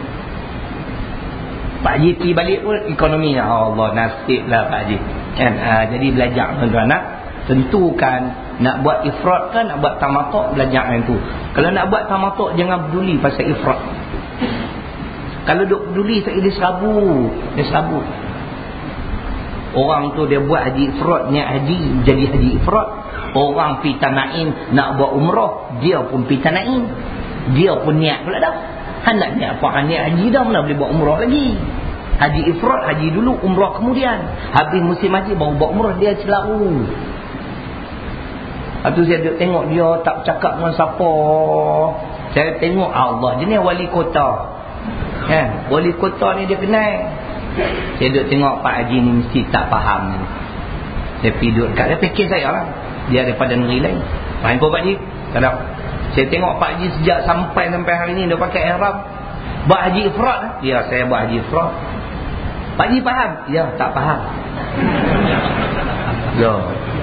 Pak Haji pergi balik pun ekonomi. Allah, nasib lah Pak Haji. Kan? Ha, jadi belajar tuan-tuan nak tentukan nak buat ifrad kan, nak buat tamattu', belajar yang tu. Kalau nak buat tamattu' jangan peduli pasal ifrad. Kalau duk peduli tak dia serabut, dia serabut. Orang tu dia buat haji ifrad, niat haji, jadi haji ifrad. Orang pi tanain nak buat umrah, dia pun pi tanain. Dia pun niat pula dah. Hendak niat apa? Niat haji dah, mana boleh buat umrah lagi. Haji ifrad, haji dulu, umrah kemudian. Habis musim haji baru buat umrah, dia celaru. Lepas tu saya tengok dia tak cakap dengan siapa. Saya tengok Allah, jenis wali kota. Kan? Wali kota ni dia kenal. Saya duduk tengok Pak Haji ni mesti tak faham ni. Saya pergi duduk kat dia, fikir saya lah. Dia daripada negeri lain. Faham pun Pak Haji? Kadang saya tengok Pak Haji sejak sampai-sampai hari ni dia pakai ihram. Buat haji ifrad. Ya, saya buat haji ifrad. Pak Haji faham? Ya, tak faham. Ya.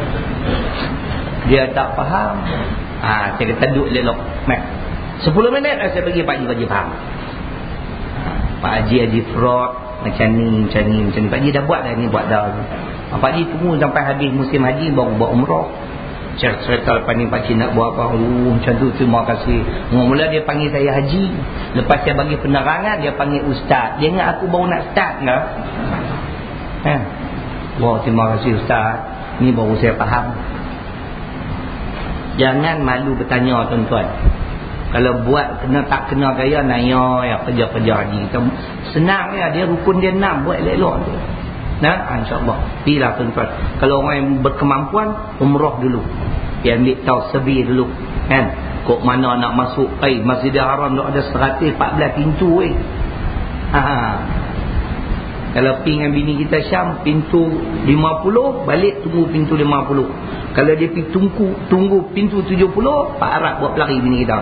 Dia tak faham. Ha, saya kata duduk lelok. sepuluh minit saya bagi Pak Haji, Pak Haji faham. Pak Haji haji ifrad. Macam ni, macam ni, macam ni. Pak Haji dah buat dah ni, buat dah. Pak Haji tunggu sampai habis musim haji baru buat umrah. Cerita lepas ni Pak Haji nak buat apa. Oh, macam tu, terima kasih. Mula-mula dia panggil saya haji. Lepas saya bagi penerangan, dia panggil ustaz. Dia ingat aku baru nak start lah. Ha? Wah, terima kasih ustaz. Ni baru saya faham. Jangan malu bertanya tuan-tuan. Kalau buat kena tak kena gaya naya ya kerja-kerja haji kita senang ya, dia rukun dia enam buat elok-elok tu. Nah, insya-Allah. Pilah tuan-tuan. Kalau orang yang berkemampuan umrah dulu. Dia ambil tahu sebi dulu kan. Kok mana nak masuk ai Masjidil Haram tu ada seratus empat belas pintu weh. Ha. Kalau pergi dengan bini kita Syam pintu lima puluh, balik tunggu pintu lima puluh. Kalau dia pergi tunggu tunggu pintu tujuh puluh, Pak Arab buat pelari bini kita.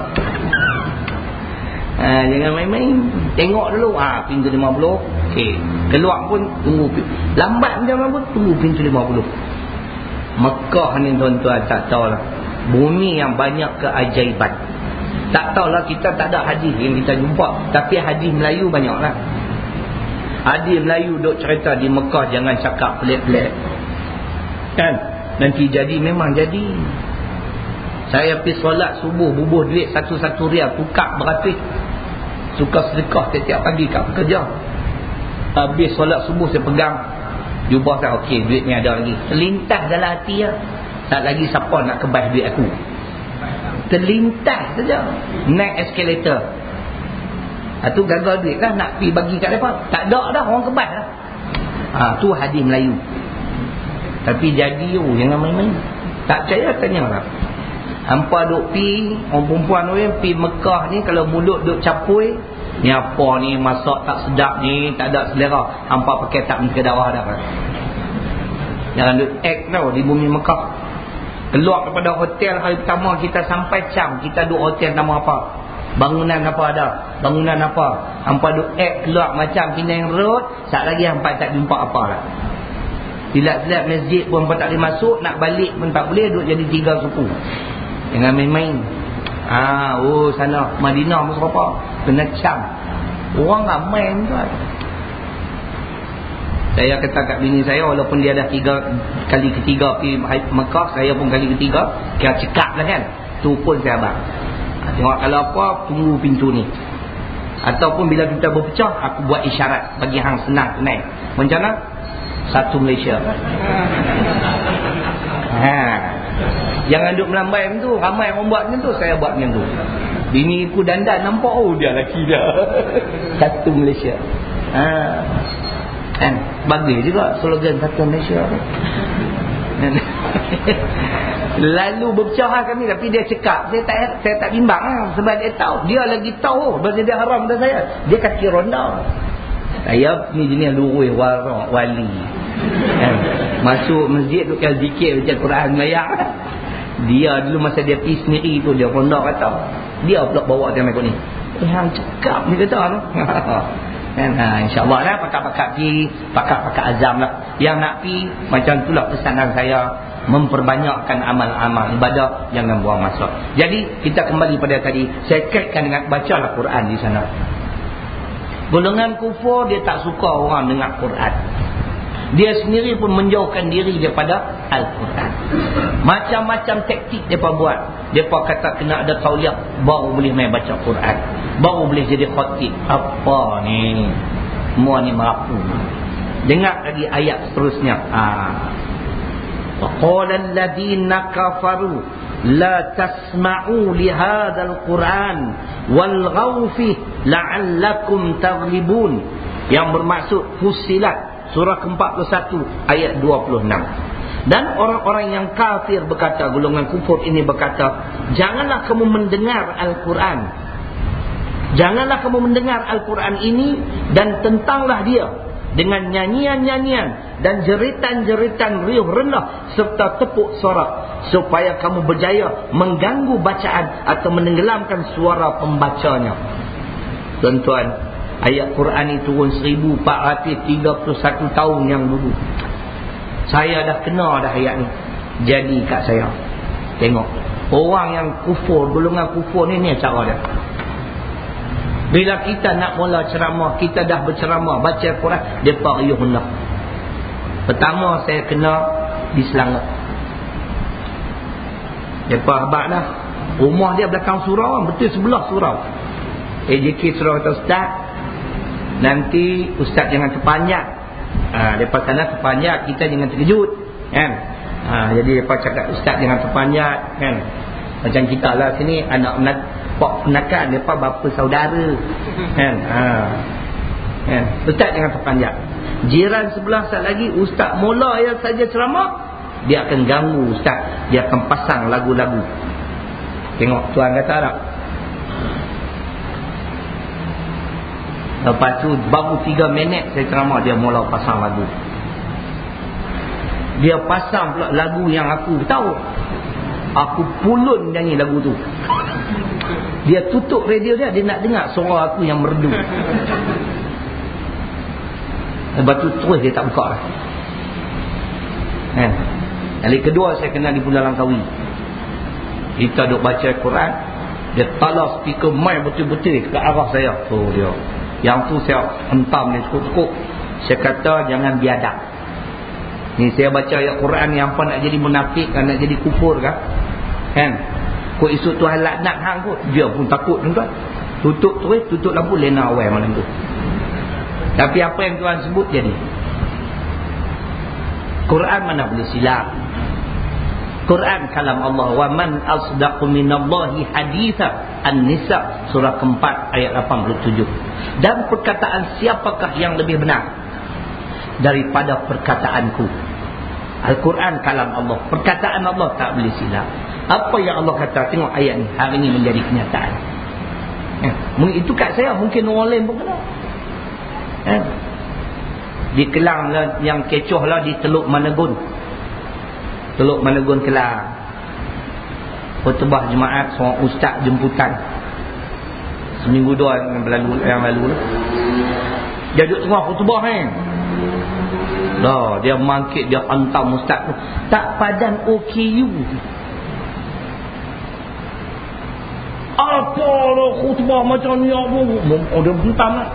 Ha, jangan main-main. Tengok dulu ah ha, pintu lima puluh. Okey. Keluar pun tunggu. Lambat macam mana pun tunggu pintu lima puluh. Mekah ni tuan-tuan tak tahulah. Bumi yang banyak keajaiban. Tak tahulah kita tak ada hadis yang kita jumpa, tapi hadis Melayu banyaklah. Hadis Melayu duk cerita di Mekah jangan cakap pelik-pelik. Kan? Nanti jadi memang jadi. Saya pergi solat subuh bubuh duit satu-satu rial tukar beratus. Suka sedekah setiap pagi kat kerja. Habis solat subuh saya pegang jubah saya, okey duit ni ada lagi. Terlintas dalam hati ya. Tak lagi siapa nak kebas duit aku. Terlintas saja. Naik eskalator. Itu gagal duit lah nak pergi bagi kat mereka. Tak ada dah orang kebas lah. Ha, tu hadis Melayu. Tapi jadi oh, jangan main-main. Tak percaya tanya lah. Hampa duk pi, orang perempuan tu pi Mekah ni kalau mulut duk capui, ni apa ni masak tak sedap ni, tak ada selera. Hampa pakai tak muka darah dah kan. Jangan duk act tau di bumi Mekah. Keluar daripada hotel hari pertama kita sampai Syam, kita duk hotel nama apa? Bangunan apa ada? Bangunan apa? Hampa duk act keluar macam Penang Road, sat lagi hampa tak jumpa apa lah. Silat-silat masjid pun hampa tak boleh masuk, nak balik pun tak boleh, duk jadi tiga suku. Jangan main-main. Ah, oh sana Madinah pun berapa? Kena Syam. Orang ramai tuan. Saya kata kat bini saya walaupun dia dah tiga kali ketiga pergi Mekah, saya pun kali ketiga, kira cekap lah kan. Tu pun saya abang. Ha, tengok kalau apa tunggu pintu ni. Ataupun bila kita berpecah aku buat isyarat bagi hang senang naik. Macam mana? Satu Malaysia. Ha. Jangan duk melambai macam tu. Ramai orang buat macam tu, saya buat macam tu. Bini aku dandan nampak oh dia lelaki dah. Satu Malaysia. Ha. Kan bagus juga slogan Satu Malaysia. Lalu berpecah kami tapi dia cekap. Saya tak saya tak bimbang lah, sebab dia tahu. Dia lagi tahu Masjidil Haram dah saya. Dia kaki ronda. Saya ni jenis lurus warak wali. Kan? Masuk masjid tu kan zikir baca Quran layak. Dia dulu masa dia pergi sendiri tu dia ronda kata. Dia pula bawa dia mai ni. Eh hang cekap dia kata tu. Kan ha, insya-Allah lah pakak-pakak pi, pakak-pakak azam lah. Yang nak pi macam itulah pesanan saya, memperbanyakkan amal-amal ibadah, jangan buang masa. Jadi kita kembali pada tadi, saya kaitkan dengan bacalah Quran di sana. Golongan kufur dia tak suka orang dengar Quran. Dia sendiri pun menjauhkan diri daripada Al-Quran. Macam-macam taktik mereka buat. Mereka kata kena ada tauliah baru boleh main baca Quran, baru boleh jadi khatib. Apa ni? Semua ni merapu. Dengar lagi ayat seterusnya. Wa qala alladhina kafaru la tasma'u li hadzal Quran walghaw fi la'allakum taghlibun. Yang bermaksud Fussilat surah ke empat puluh satu ayat dua puluh enam. Dan orang-orang yang kafir berkata, golongan kufur ini berkata, janganlah kamu mendengar Al-Quran. Janganlah kamu mendengar Al-Quran ini dan tentanglah dia dengan nyanyian-nyanyian dan jeritan-jeritan riuh rendah serta tepuk sorak, supaya kamu berjaya mengganggu bacaan atau menenggelamkan suara pembacanya. Tuan-tuan, ayat Quran ini turun seribu empat ratus tiga puluh satu tahun yang dulu. Saya dah kena dah ayat ni. Jadi kat saya. Tengok. Orang yang kufur, golongan kufur ni, ni cara dia. Bila kita nak mula ceramah, kita dah berceramah, baca Quran, mereka riuh rendah. Pertama saya kena di Selangor. Mereka habak dah. Rumah dia belakang surau, betul sebelah surau. A J K surau kata, Ustaz, nanti Ustaz jangan terpanjat. Ha, lepas sana terpanjat, kita jangan terkejut kan. Ha, jadi lepas cakap Ustaz jangan terpanjat kan. Macam kita lah sini anak menak, pak penakan depa bapa saudara kan. Ha. Kan? Ustaz jangan terpanjang. Jiran sebelah sat lagi ustaz mula yang saja ceramah, dia akan ganggu ustaz, dia akan pasang lagu-lagu. Tengok tuan kata tak? Lepas tu baru tiga minit saya ceramah, dia mula pasang lagu. Dia pasang pula lagu yang aku tahu. Aku pulun nyanyi lagu tu. Dia tutup radio dia, dia nak dengar suara aku yang merdu. Lepas tu terus dia tak buka lah. Eh. Kali kedua saya kena di Pulau Langkawi. Kita duk baca Quran, dia talas speaker mic betul-betul ke arah saya. Tu dia. Yang tu saya hentam dia cukup-cukup. Saya kata jangan biadab. Ni saya baca ayat Quran ni, apa nak jadi munafik kan, nak jadi kufur kan? Kan? Kau esok Tuhan laknat hang kot. Dia pun takut tuan. Tutup terus, tutup lampu lena awal malam tu. Tapi apa yang Tuhan sebut jadi. Quran mana boleh silap. Quran kalam Allah. Wa man asdaqu minallahi haditha. An-Nisa surah keempat ayat lapan puluh tujuh. Dan perkataan siapakah yang lebih benar daripada perkataanku. Al-Quran kalam Allah, perkataan Allah tak boleh silap. Apa yang Allah kata, tengok ayat ni hari ni menjadi kenyataan. Eh, itu kat saya, mungkin orang lain pun kena. Eh, di Kelang lah, yang kecoh lah di Teluk Manegun. Teluk Manegun Kelang. Khutbah jemaat seorang ustaz jemputan. Seminggu dua yang lalu, yang lalu lah. Dia duduk tengah khutbah kan. Dah, dia mangkit, dia hantam ustaz tu. Tak padan O K U. Apa lah khutbah macam ni apa? Oh, dia hentam lah.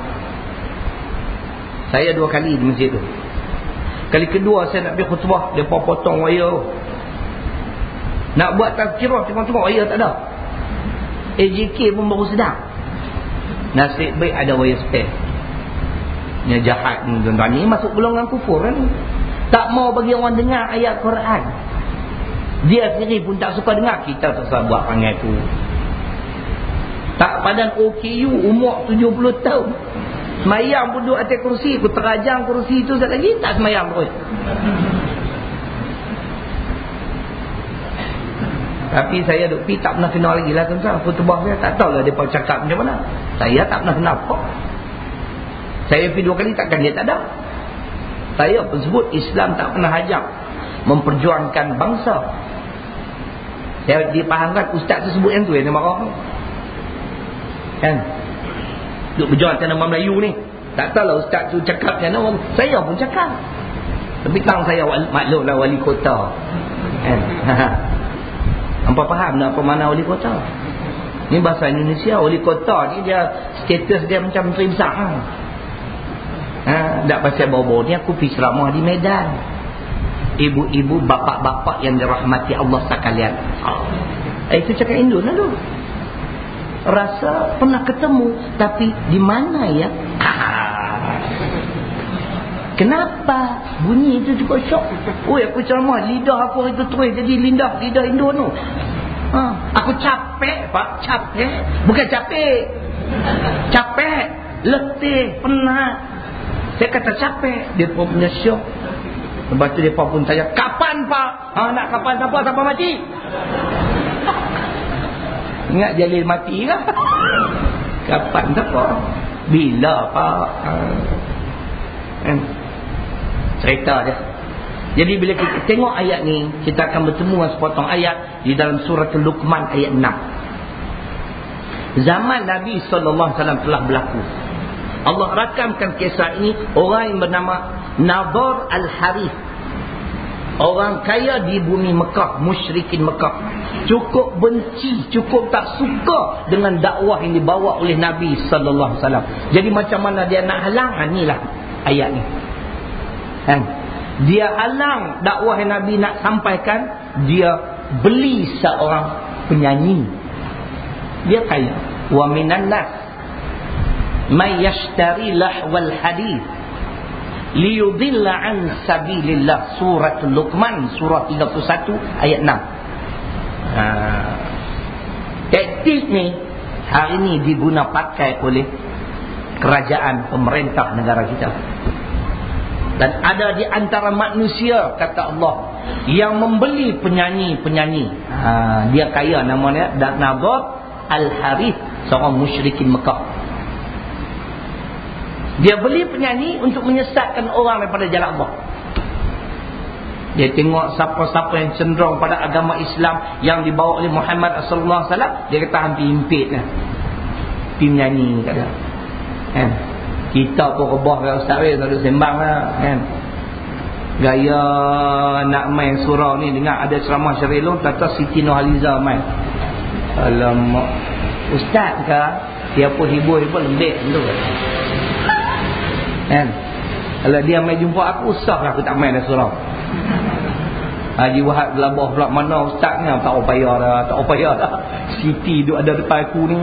Saya dua kali di masjid tu. Kali kedua saya nak pergi khutbah, dia potong wayar. Nak buat tazkirah, tengok-tengok wayar tak ada. A J K pun baru sedang. Nasib baik ada wayar spare. Yang jahat ni tuan-tuan, ni masuk golongan kufur kan. Tak mau bagi orang dengar ayat Quran. Dia sendiri pun tak suka dengar. Kita tak usah buat panggil tu. Tak padan O K U umur tujuh puluh tahun. Semayang pun duduk atas kursi. Aku terajang kursi tu sekejap lagi, tak semayang terus. Tapi saya duk pergi tak pernah kenal lagi lah tuan-tuan. Khutbah saya tak tahulah dia cakap macam mana. Saya tak pernah kenal apa. Saya pergi dua kali, takkan dia tak ada. Saya pun sebut Islam tak pernah ajak memperjuangkan bangsa. Saya dipahamkan ustaz tu sebut yang tu yang dia marah kan. Duk berjuang atas nama Melayu ni. Tak tahulah ustaz tu cakap macam mana. Saya pun cakap. Tapi tang saya maklumlah wali kota kan. Hampa faham tak apa mana wali kota? Ni bahasa Indonesia. Wali kota ni dia status dia macam menteri besar kan. Ha, tak pasal bau-bau ni aku pergi ceramah di Medan. Ibu-ibu, bapa-bapa yang dirahmati Allah sekalian. Oh. Eh, itu cakap Indon lah tu. Rasa pernah ketemu, tapi di mana ya? Ah. Kenapa bunyi itu cukup syok? Oh, aku ceramah, lidah aku itu terus jadi lidah lidah Indon tu. Ha, aku capek, Pak, capek. Bukan capek. Capek, letih, penat. Saya kata capek. Dia pun punya syok. Lepas tu dia pun tanya, kapan Pak? Ha, nak kapan siapa? Siapa mati? Ingat Jalil mati lah. Kapan siapa? Bila Pak? Ha. Eh. Cerita dia. Jadi bila kita tengok ayat ni, kita akan bertemu dengan sepotong ayat di dalam surah Luqman ayat enam. Zaman Nabi sallallahu alaihi wasallam telah berlaku. Allah rakamkan kisah ini. Orang yang bernama Nadar Al-Harith, orang kaya di bumi Mekah, musyrikin Mekah, cukup benci, cukup tak suka dengan dakwah yang dibawa oleh Nabi sallallahu alaihi wasallam. Jadi macam mana dia nak halang? Inilah ayat ni kan? Dia halang dakwah yang Nabi nak sampaikan. Dia beli seorang penyanyi. Dia kaya. Wa minan nas may yashtari lahwal hadith liyudilla an sabilillah. Surah Luqman surah tiga puluh satu ayat enam. Ha. taktik ni hari ni diguna pakai oleh kerajaan pemerintah negara kita. Dan ada di antara manusia, kata Allah, yang membeli penyanyi-penyanyi. Ha, dia kaya, namanya Nadhr Al-Harith, seorang musyrikin Mekah. Dia beli penyanyi untuk menyesatkan orang daripada jalan Allah. Dia tengok siapa-siapa yang cenderung pada agama Islam yang dibawa oleh Muhammad sallallahu alaihi wasallam, dia kata hampir impit lah. Pergi menyanyi kata. Kan? Kita pun rebah kat ustaz weh, tak ada sembang lah. Kan? Gaya nak main surau ni, dengar ada ceramah Syaril, kata Siti Nurhaliza main. Alamak. Ustaz ke? Dia pun hibur-hibur lembek tu. Kan? Kalau dia main jumpa aku, usah lah aku tak main dah surau. Haji Wahab gelabah pula, mana ustaz ni? Tak payah dah, tak payah dah. Siti duk ada depan aku ni.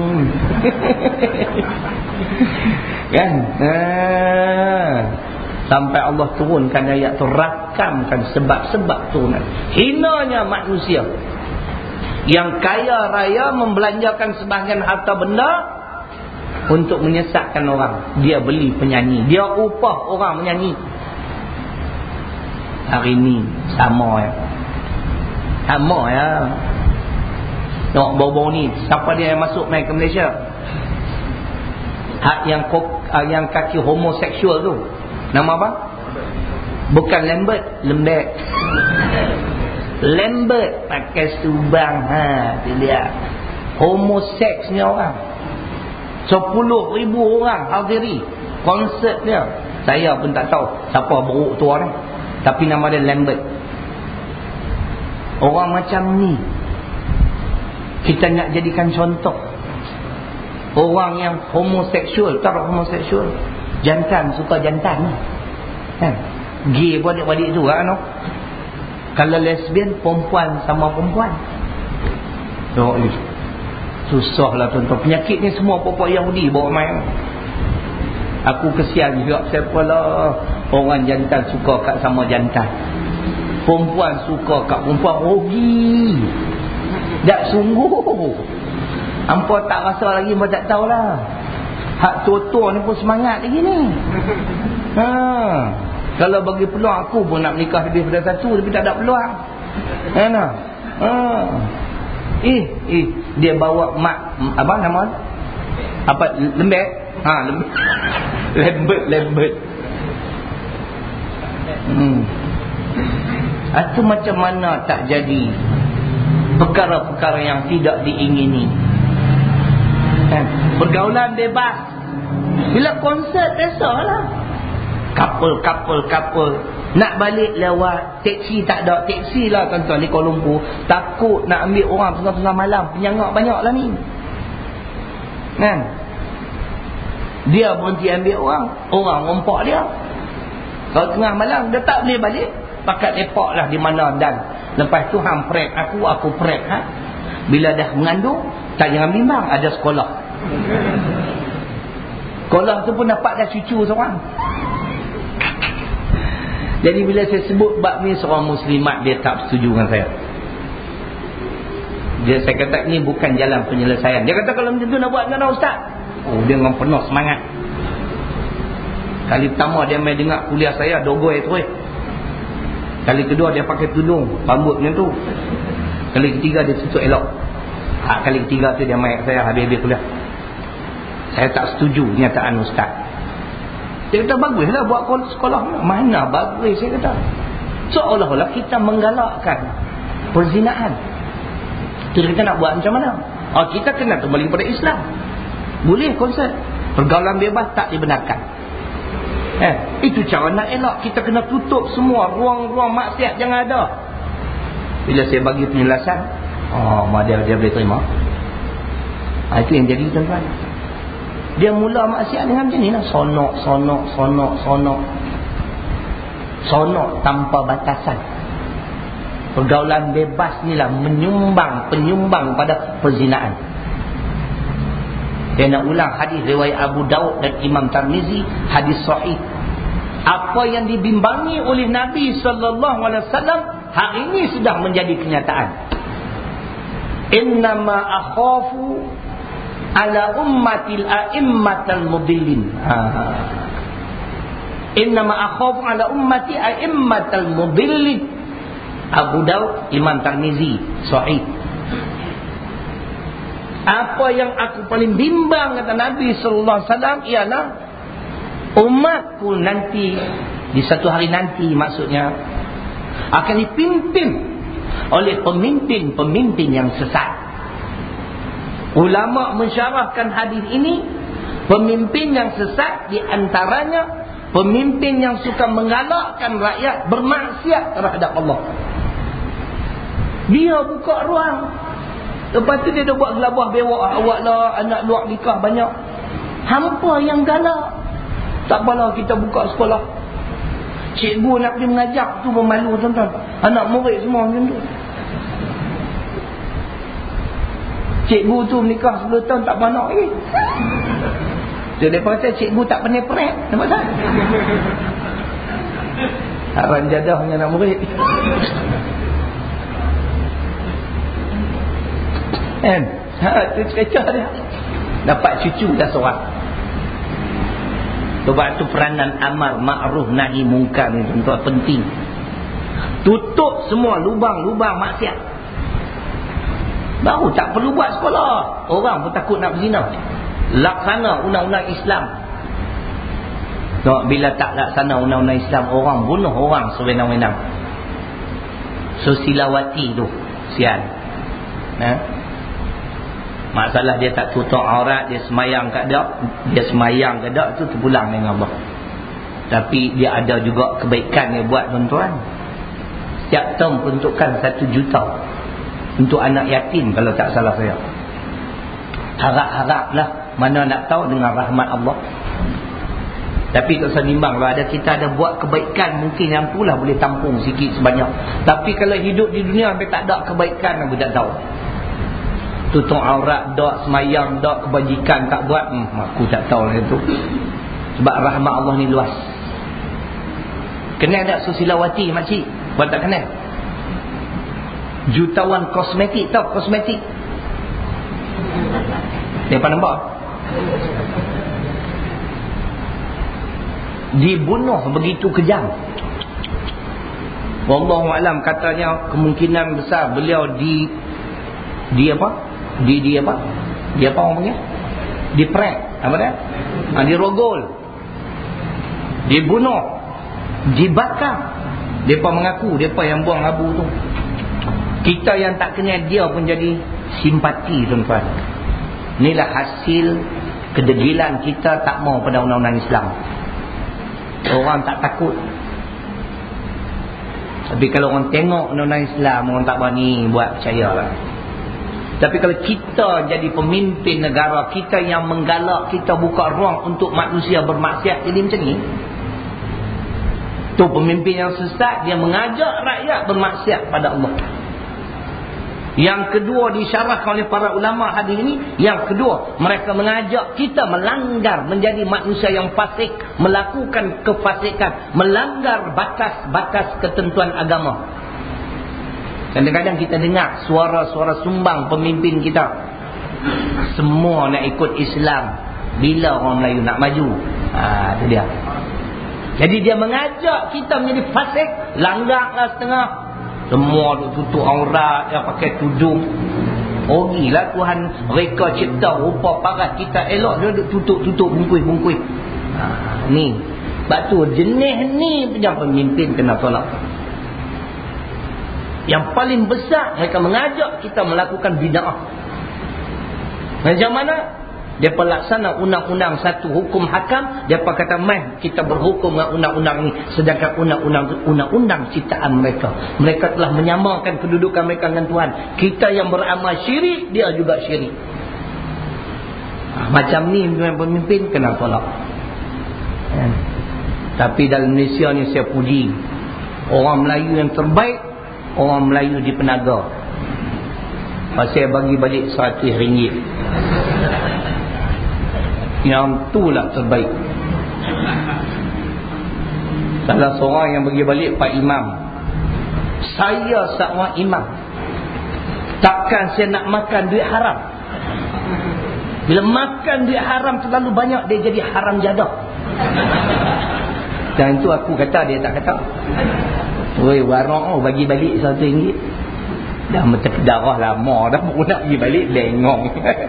Kan? Ha. Sampai Allah turunkan ayat tu, rakamkan sebab-sebab turunan. Hinanya manusia yang kaya raya membelanjakan sebahagian harta benda untuk menyesatkan orang. Dia beli penyanyi, dia upah orang menyanyi. Hari ni sama ya. Sama ya. Tengok bau-bau ni, siapa dia yang masuk main ke Malaysia? Hak yang yang kaki homoseksual tu, nama apa? Bukan Lambert, lembek. Lambert pakai subang, ha, tu dia. Homoseks ni orang. sepuluh ribu orang hadiri konsert dia. Saya pun tak tahu siapa buruk tua ni, tapi nama dia Lambert. Orang macam ni kita nak jadikan contoh. Orang yang homoseksual, tak homoseksual, jantan suka jantan, kan? Gay pun adik-adik tu kan? No? Kalau lesbian, perempuan sama perempuan. Oh, susahlah tuan-tuan. Penyakit ni semua pokok Yahudi bawa main. Aku kesian juga siapa lah. Orang jantan suka kat sama jantan, perempuan suka kat perempuan. Rugi. Tak sungguh. Hampa tak rasa lagi, hampa tak tahulah. Hak tua-tua ni pun semangat lagi ni. Ha. Kalau bagi peluang, aku pun nak menikah lebih daripada satu, tapi tak ada peluang. Kan? Ha. Eh, eh, dia bawa mak, apa nama? Apa, lembek? Ha, lembek. Lembek, lembek. Hmm. Itu macam mana tak jadi perkara-perkara yang tidak diingini. Kan? Pergaulan bebas. Bila konsert biasalah. Couple, couple, couple. Nak balik lewat teksi tak ada. Teksi lah tuan-tuan di Kuala Lumpur. Takut nak ambil orang tengah-tengah malam. Penyangak banyak lah ni. Kan? Dia berhenti ambil orang, orang rompak dia. Kalau tengah malam dia tak boleh balik, pakat lepak lah di mana dan. Lepas tu hang prep aku, aku prep ha? Bila dah mengandung, tak jangan bimbang, ada sekolah. Sekolah tu pun dapat dah cucu seorang. Jadi bila saya sebut bab ni, seorang muslimat dia tak setuju dengan saya. Dia, saya kata ni bukan jalan penyelesaian. Dia kata kalau macam tu nak buat dengan ustaz. Oh, dia dengan penuh semangat. Kali pertama dia main dengar kuliah saya, dogoi terus. Kali kedua dia pakai tudung, rambut macam tu. Kali ketiga dia tutup elok. Ha, kali ketiga tu dia main saya habis-habis kuliah. Saya tak setuju nyataan ustaz. Dia kata baguslah buat sekolah. Mana bagus, saya kata. Seolah-olah kita menggalakkan perzinaan. Itu kita nak buat macam mana? Oh, kita kena kembali kepada Islam. Boleh konsert. Pergaulan bebas tak dibenarkan. Eh, itu cara nak elak. Kita kena tutup semua ruang-ruang maksiat, jangan ada. Bila saya bagi penjelasan, oh, dia, dia boleh terima. Ha, itu yang jadi tuan-tuan. Dia mula maksiat dengan macam ni lah. Sonok, sonok, sonok, sonok. Sonok tanpa batasan. Pergaulan bebas ni lah menyumbang, penyumbang pada perzinaan. Saya nak ulang hadis riwayat Abu Daud dan Imam Tirmizi, hadis sahih. Apa yang dibimbangi oleh Nabi sallallahu alaihi wasallam hari ini sudah menjadi kenyataan. innama akhafu ala ummatil a'immatal mudillin. Ha. Innama akhafu ala ummati a'immatal mudillin. Abu Daud, Imam Tirmizi, sahih. Apa yang aku paling bimbang kata Nabi sallallahu alaihi wasallam ialah umatku nanti di satu hari nanti, maksudnya akan dipimpin oleh pemimpin-pemimpin yang sesat. Ulama mensyarahkan hadis ini, pemimpin yang sesat di antaranya pemimpin yang suka menggalakkan rakyat bermaksiat terhadap Allah. Dia buka ruang, lepas tu dia dah buat gelabah bewak, awak lah anak luar nikah banyak. Hampa yang galak. Tak apalah kita buka sekolah, cikgu nak pergi mengajar tu memalu tuan-tuan. Anak murid semua macam tu. Cikgu tu menikah sepuluh tahun tak beranak lagi. Dia mereka kata cikgu tak pandai perek. Nampak tak? Haram jadah dengan anak murid. Kan? Ha, tu cerita dia. Dapat cucu dah seorang. Sebab tu peranan amar ma'ruf nahi mungkar ni tuan-tuan penting. Tutup semua lubang-lubang maksiat. Baru tak perlu buat sekolah. Orang pun takut nak berzina. Laksana undang-undang Islam. So, bila tak laksana undang-undang Islam, orang bunuh orang sewenang-wenang. Susilawati tu sial. Ha? Masalah dia tak tutup aurat, dia semayang kat dak, dia semayang kat dak tu terpulang dengan Allah. Tapi dia ada juga kebaikan dia buat tuan-tuan. Setiap tahun peruntukan satu juta untuk anak yatim kalau tak salah saya. Harap-haraplah, mana nak tahu dengan rahmat Allah. Tapi tak usah bimbang, kalau ada kita ada buat kebaikan, mungkin yang tu lah boleh tampung sikit sebanyak. Tapi kalau hidup di dunia sampai tak ada kebaikan, aku tak tahu. Tutup aurat dak, semayang dak, kebajikan tak buat, hmm, aku tak tahu lah itu. Sebab rahmat Allah ni luas. Kenal tak Susilawati makcik? Buat tak kenal? Jutawan kosmetik, tahu kosmetik? Dia nampak? Dibunuh begitu kejam. Wallahu alam, katanya kemungkinan besar beliau di di apa? Di di apa? Di apa orang panggil? Diprek, apa dia? Ha, dirogol. Dibunuh. Dibakar. Depa mengaku depa yang buang abu tu. Kita yang tak kenal dia pun jadi simpati tuan-tuan. Inilah hasil kedegilan kita tak mau pada undang-undang Islam. Orang tak takut. Tapi kalau orang tengok undang-undang Islam, orang tak berani buat, percayalah. Tapi kalau kita jadi pemimpin negara, kita yang menggalak, kita buka ruang untuk manusia bermaksiat, jadi macam ni. Tu pemimpin yang sesat, dia mengajak rakyat bermaksiat pada Allah. Yang kedua disyarahkan oleh para ulama hadis ini, yang kedua mereka mengajak kita melanggar, menjadi manusia yang fasik, melakukan kefasikan, melanggar batas-batas ketentuan agama. Kadang-kadang kita dengar suara-suara sumbang pemimpin kita, semua nak ikut Islam, bila orang Melayu nak maju. Ha, itu dia. Jadi dia mengajak kita menjadi fasik, langgarlah setengah. Semua duk tutup aurat, yang pakai tudung. Orilah Tuhan reka cipta rupa paras kita elok, dia duk tutup-tutup bungkus-bungkus. Ha, ni. Sebab tu jenis ni punya pemimpin kena tolak. Yang paling besar, mereka mengajak kita melakukan bid'ah. Macam mana? Dia pelaksana undang-undang satu hukum hakam, dia kata meh kita berhukum dengan undang-undang ni, sedangkan undang-undang undang-undang ciptaan mereka. Mereka telah menyamakan kedudukan mereka dengan Tuhan. Kita yang beramal syirik, dia juga syirik. Macam ni pemimpin kena tolak. Ya. Tapi dalam Malaysia ni saya puji orang Melayu yang terbaik, orang Melayu di Penaga. Saya bagi balik seratus ringgit. Yang tu lah terbaik. Salah seorang yang bagi balik Pak Imam. Saya seorang imam. Takkan saya nak makan duit haram. Bila makan duit haram terlalu banyak, dia jadi haram jadah. Dan itu aku kata, dia tak kata. Oi, warung oh, bagi balik satu ringgit. Dah macam darah lama dah, baru nak pergi balik lengong.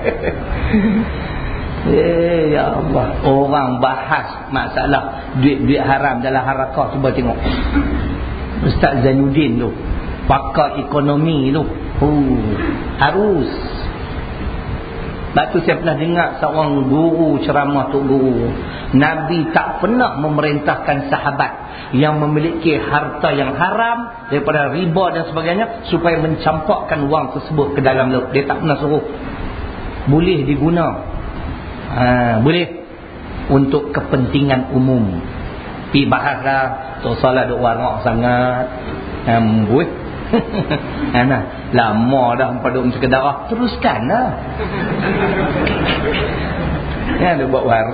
Eh, ya Allah, orang bahas masalah duit-duit haram dalam harakah. Cuba tengok Ustaz Zainuddin tu, pakar ekonomi tu. Oh, harus. Sebab tu saya pernah dengar seorang guru ceramah, tu guru, Nabi tak pernah memerintahkan sahabat yang memiliki harta yang haram daripada riba dan sebagainya supaya mencampakkan wang tersebut ke dalam laut. Dia tak pernah suruh. Boleh diguna, ha, boleh untuk kepentingan umum. Pi bahaslah tu salah duk warak sangat. Hmm, boleh. Nah, lama dah empat duk macam kedarah. Teruskanlah. Ya, dia buat warak.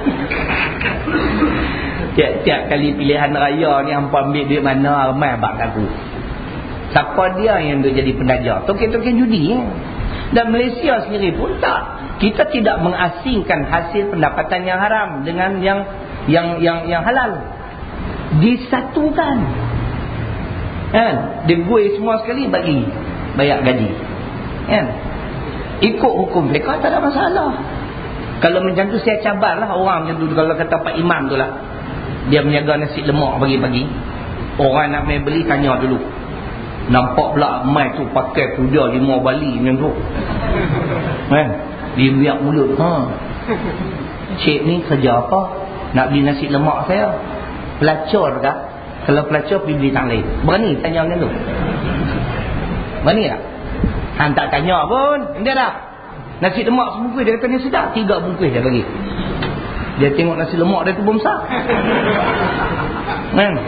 Tiap-tiap kali pilihan raya ni hampa ambil duit mana, ramai abang aku. Siapa dia yang duk jadi penaja? Token-token judi. Eh? Dan Malaysia sendiri pun tak. Kita tidak mengasingkan hasil pendapatan yang haram dengan yang yang yang yang halal. Disatukan. Kan? Dia gue semua sekali bagi bayar gaji. Kan? Ikut hukum fiqh tak ada masalah. Kalau macam tu saya cabarlah orang macam tu. Kalau kata Pak Imam tu lah, dia menjaga nasi lemak pagi-pagi, orang nak main beli tanya dulu. Nampak pula mai tu pakai kuda lima bali macam tu. Kan? Dia biak mulut. Ha. Cik ni kerja apa? Nak beli nasi lemak saya. Pelacur kah? Kalau pelacur pergi beli tang lain. Berani tanya macam tu? Berani tak? Han tak tanya pun. Dia dah. Nasi lemak sebungkus dia kata ni sedap. Tiga bungkus dia bagi. Dia tengok nasi lemak dia tu pun besar. Kan?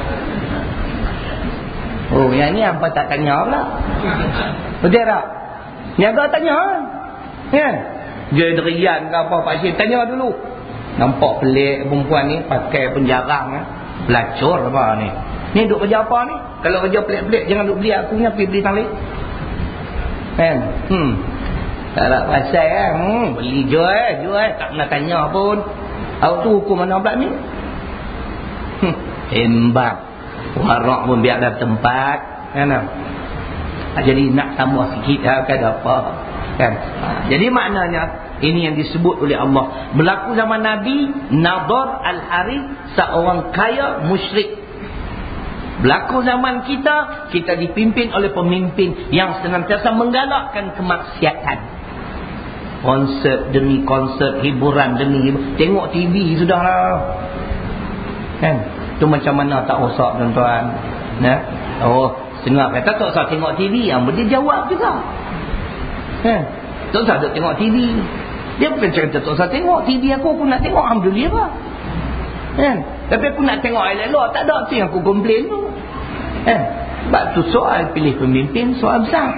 Oh, yang ni apa tak tanya pula. Betul tak? Niaga tanya. Kan? Dia derian ke apa Pak Syed, tanya dulu. Nampak pelik perempuan ni pakai penjarang, eh? Pelacur apa ni? Ni duk kerja apa ni? Kalau kerja pelik-pelik jangan duk beli aku ni, pergi beli tang lain. Kan? Hmm. Tak ada pasal kan? Hmm, beli jual, jual tak pernah tanya pun. Awak tu hukum mana pula ni? Hmm, hembak. Warak pun biar dalam tempat, kan? Jadi nak tambah sikit lah, kan apa? Kan? Jadi maknanya ini yang disebut oleh Allah. Berlaku zaman Nabi Nadar Al-Harith, seorang kaya musyrik. Berlaku zaman kita, kita dipimpin oleh pemimpin yang senantiasa menggalakkan kemaksiatan. Konsert demi konsert, hiburan demi hiburan. Tengok T V sudahlah. Kan? Itu macam mana tak rosak tuan-tuan. Nah, oh, senang kata tak usah tengok T V, yang dia jawab juga. Kan? Tak usah duk tengok T V. Dia bukan cerita tak usah tengok T V, aku pun nak tengok, alhamdulillah. Kan? Tapi aku nak tengok elok-elok, tak ada tu yang aku komplain tu. Kan? Sebab tu soal pilih pemimpin, soal besar.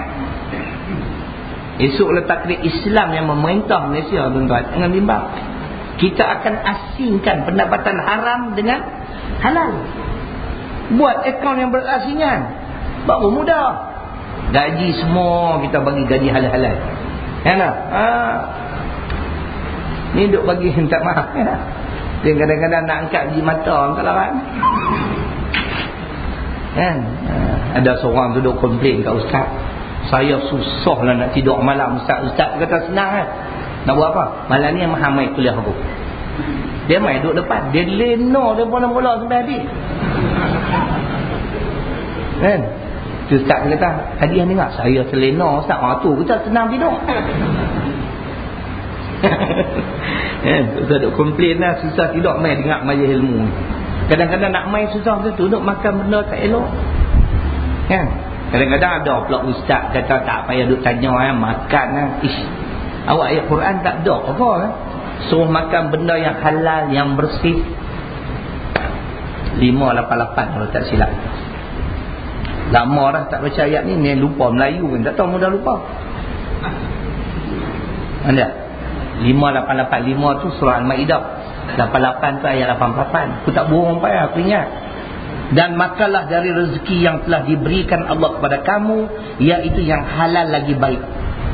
Esok letak takdir Islam yang memerintah Malaysia, tuan-tuan, jangan bimbang. Kita akan asingkan pendapatan haram dengan halal. Buat akaun yang berasingan, baru mudah. Gaji semua kita bagi gaji halal-halal. Kan? Ha. Ni duk bagi minta maaf. Kan? Dia kadang-kadang nak angkat biji mata, angkat lawan. Kan? Ha. Ada seorang tu duk komplain kat ustaz. Saya susah lah nak tidur malam ustaz. Ustaz kata senang kan? Nak buat apa? Malam ni yang maha mai kuliah aku. Dia mai duduk depan. Dia lena dia pun nak bola sampai habis. Kan? Ustaz kata, hadiah ni tak? Saya selena ustaz. Ah tu kita senang tidur. Kan? Ustaz duk komplain lah, susah tidur mai dengar majlis ilmu. Kadang-kadang nak mai susah betul, duk makan benda tak elok. Kan? Kadang-kadang ada pula ustaz kata tak payah duk tanya eh, makan lah. Ish, awak ayat Quran tak ada apa eh? Suruh makan benda yang halal, yang bersih. lima lapan lapan kalau tak silap. Lama dah tak baca ayat ni, ni lupa Melayu kan, tak tahu mudah lupa. Anda lima lapan lapan, lima tu surah Al-Maidah, lapan lapan tu ayat lapan lapan. Aku tak bohong payah, aku ingat. Dan makanlah dari rezeki yang telah diberikan Allah kepada kamu, iaitu yang halal lagi baik.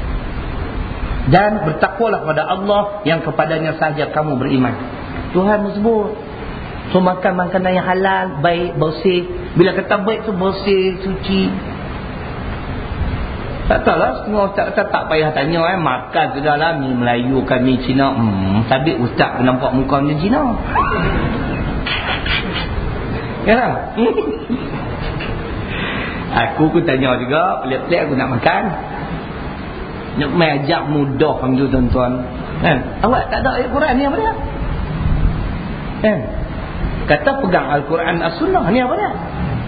Dan bertakwalah kepada Allah yang kepadanya sahaja kamu beriman. Tuhan sebut. So makan makanan yang halal, baik, bersih. Bila kata baik tu bersih, suci. Tak tahulah, semua ustaz kata tak payah tanya eh. Makan sudahlah, mi Melayu kan, mi Cina. Hmm, tapi ustaz pun nampak muka macam Cina. Ya tak? Aku pun tanya juga, pelik-pelik aku nak makan. Nak main ajak mudah macam tu tuan-tuan. Kan? Awak tak ada ayat Quran ni apa dia? Kan? Kata pegang Al-Quran As-Sunnah ni apa dia?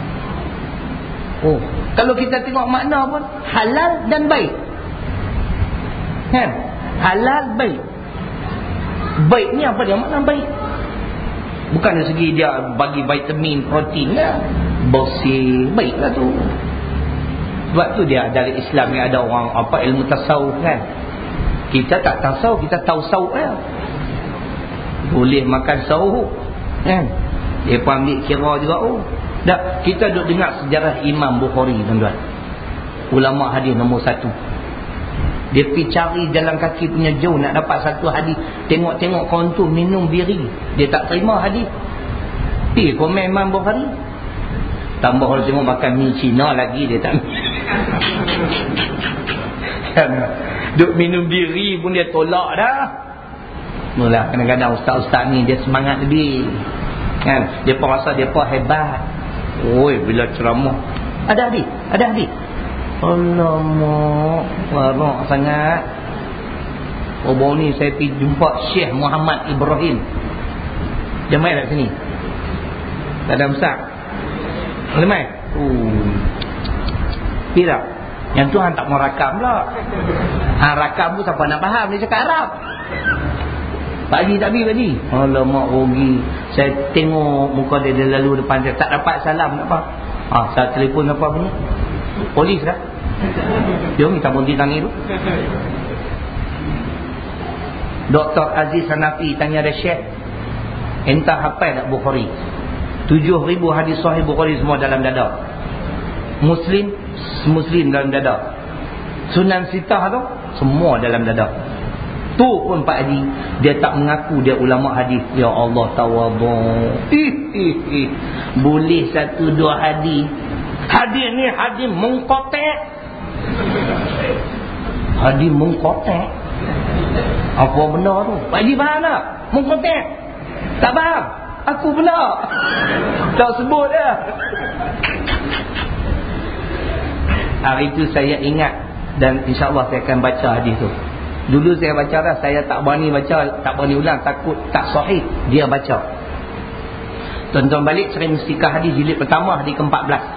Oh, kalau kita tengok makna pun halal dan baik. Kan? Halal baik. Baik ni apa dia makna baik? Bukan dari segi dia bagi vitamin, protein lah. Bersih, baiklah tu. Sebab tu dia dari Islam ni ada orang apa ilmu tasawuf kan. Kita tak tasawuf, kita tahu sawuf ya. Boleh makan sawuf kan. Dia pun ambil kira juga. Oh, dah kita duk dengar sejarah Imam Bukhari tuan-tuan. Ulama hadis nombor satu. Dia pergi cari jalan kaki punya jauh nak dapat satu hadis. Tengok-tengok kawan tu minum biri, dia tak terima hadis. Eh, komen Imam Bukhari. Tambah kalau tengok makan mi Cina lagi dia tak. Duk minum biri pun dia tolak dah. Mula kadang-kadang ustaz-ustaz ni dia semangat lebih. Kan? Dia pun rasa dia pun hebat. Oi, bila ceramah ada hadis, ada hadis. Alamak, warak sangat. Oh, baru ni saya pergi jumpa Syekh Muhammad Ibrahim. Dia main kat sini. Tak ada besar. Boleh main? Uh. Tidak. Yang tu hang tak mau rakam pula. Hang rakam pun siapa nak faham, dia cakap Arab. Pagi tak pergi tadi. Alamak rugi. Saya tengok muka dia, dia lalu depan saya. Tak dapat salam. Apa? Ah, saya telefon apa punya? Polis lah. Dia minta berhenti tangan tu. Doktor Aziz Hanafi tanya dia, Syekh, entah hafal tak Bukhari? Tujuh ribu hadis sahih Bukhari semua dalam dada. Muslim, Muslim dalam dada. Sunan Sitah tu semua dalam dada. Tu pun Pak Haji, dia tak mengaku dia ulama hadis. Ya Allah, tawadhu. Ih, ih, ih. Boleh satu dua hadis. Hadis ni hadis mengkotek. Hadis mengkotek. Apa benda tu? Pak Haji faham tak? Mengkotek. Tak faham? Aku pula. Tak sebut dah. Hari itu saya ingat, dan insya-Allah saya akan baca hadis tu. Dulu saya baca dah, saya tak berani baca, tak berani ulang, takut tak sahih. Dia baca. Tonton balik Sahih Mustikah hadis jilid pertama, hadis ke empat belas.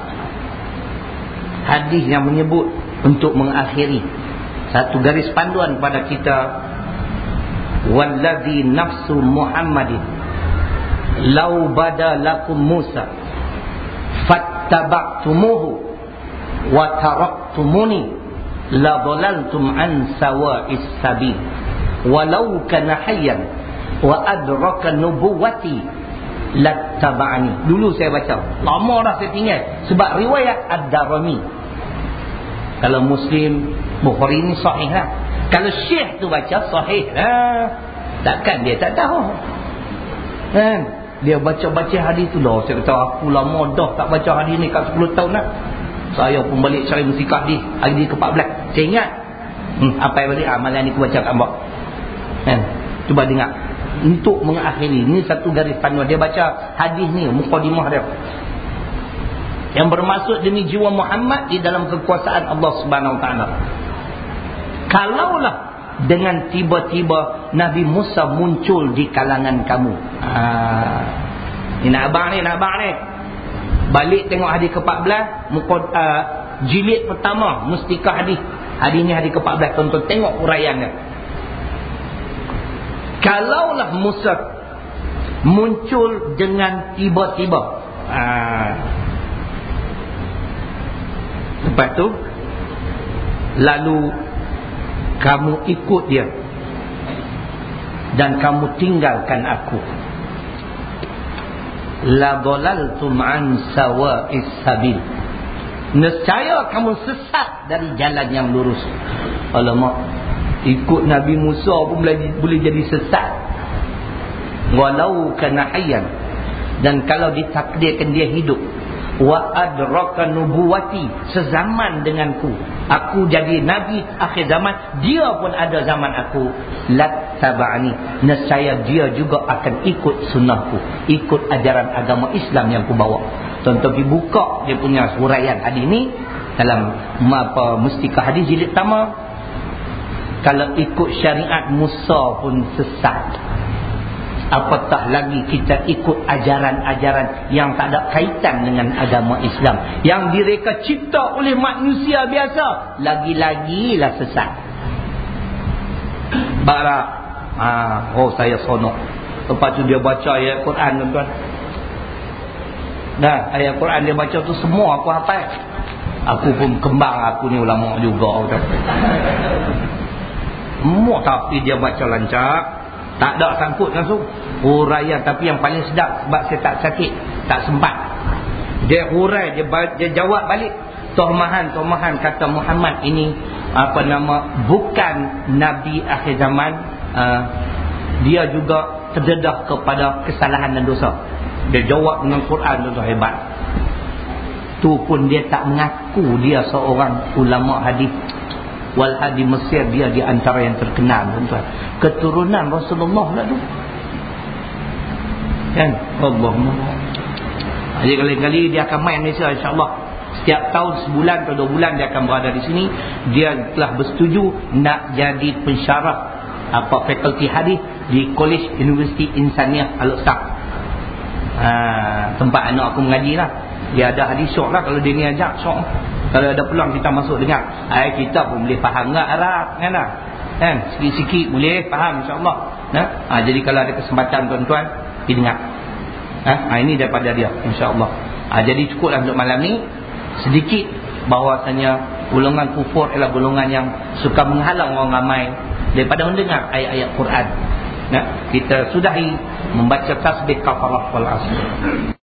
Hadis yang menyebut untuk mengakhiri satu garis panduan kepada kita. Wallazi nafsu Muhammadin law bada lakum Musa fattaba'tumuhu wa taraktumuni la dhalaltum an sawa'is sabil walau kana hayyan wa adraka nubuwati lattaba'ani. Dulu saya baca, lama dah saya tinggal sebab riwayat Ad-Darimi. Kalau Muslim, Bukhari ni sahih lah. Kalau Syekh tu baca sahih lah. Takkan dia tak tahu kan? Dia baca-baca hadis tu dah. Saya kata aku lama dah tak baca hadis ni, kat sepuluh tahun lah. Saya pun balik cari musikah hadis hadis ke empat belas. Saya ingat hmm, apa yang balik amalan ni aku baca kat mbak kan? Cuba dengar. Untuk mengakhiri, ni satu garis panduan. Dia baca hadis ni, mukadimah dia, yang bermaksud demi jiwa Muhammad di dalam kekuasaan Allah Subhanahu Wa Taala. Kalaulah dengan tiba-tiba Nabi Musa muncul di kalangan kamu. Ah, ni nak abang ni, nak abang ni. Balik tengok hadis ke empat belas, mukad, uh, jilid pertama Mustikah hadis. Hadis ni hadis ke empat belas, tonton tengok uraian dia. Kalaulah Musa muncul dengan tiba-tiba. Ah. Lepas tu lalu kamu ikut dia dan kamu tinggalkan aku. la dalaltum an sawa'is sabil. Nescaya kamu sesat dari jalan yang lurus. Alamak, ikut Nabi Musa pun boleh, boleh jadi sesat. Walau kana hayyan, dan kalau ditakdirkan dia hidup, wa adraka nubuwati, sezaman denganku, aku jadi nabi akhir zaman, dia pun ada zaman aku, lattaba'ani, nescaya dia juga akan ikut sunnahku, ikut ajaran agama Islam yang ku bawa. Tuan-tuan pergi buka dia punya huraian hadis ni dalam apa Mustikah Hadis jilid pertama. Kalau ikut syariat Musa pun sesat, apatah lagi kita ikut ajaran-ajaran yang tak ada kaitan dengan agama Islam, yang direka cipta oleh manusia biasa, lagi-lagilah sesat. Barak ah, oh saya sonok. Lepas tu dia baca ayat Quran, tuan-tuan. Nah, ayat Quran dia baca tu semua aku hafal. Aku pun kembang, aku ni ulama juga, tuan. Semua, tapi dia baca lancar, tak ada sangkut langsung huraian. Tapi yang paling sedap, sebab saya tak sakit, tak sempat, dia hurai, dia, dia jawab balik. Tohmahan-tohmahan kata Muhammad ini apa nama, bukan Nabi akhir zaman. uh, Dia juga terdedah kepada kesalahan dan dosa. Dia jawab dengan Quran tu, hebat. Tu pun dia tak mengaku dia seorang ulama hadis. Walhadi Mesir, dia di antara yang terkenal, tuan-tuan. Keturunan Rasulullah lah tu, kan? Allahumma. Jadi kali-kali dia akan main Malaysia, insyaAllah. Setiap tahun sebulan atau dua bulan dia akan berada di sini. Dia telah bersetuju nak jadi pensyarah apa fakulti hadis di College University Insaniah Al-Uqsam. Ha, tempat anak aku mengaji lah. Dia ada hadis syok lah kalau dia ni ajak syok. Kalau ada peluang kita masuk dengar, ay, kita pun boleh faham tak Arab, kan lah? Kan? Sikit-sikit boleh faham, insyaAllah. Nah? Ha, jadi kalau ada kesempatan tuan-tuan, pergi dengar. Ha? Ha, ini daripada dia, insyaAllah. Ha, jadi cukuplah untuk malam ni. Sedikit bahawasanya golongan kufur ialah golongan yang suka menghalang orang ramai daripada mendengar ayat-ayat Quran. Nah, kita sudahi membaca tasbih kafarah wal asr.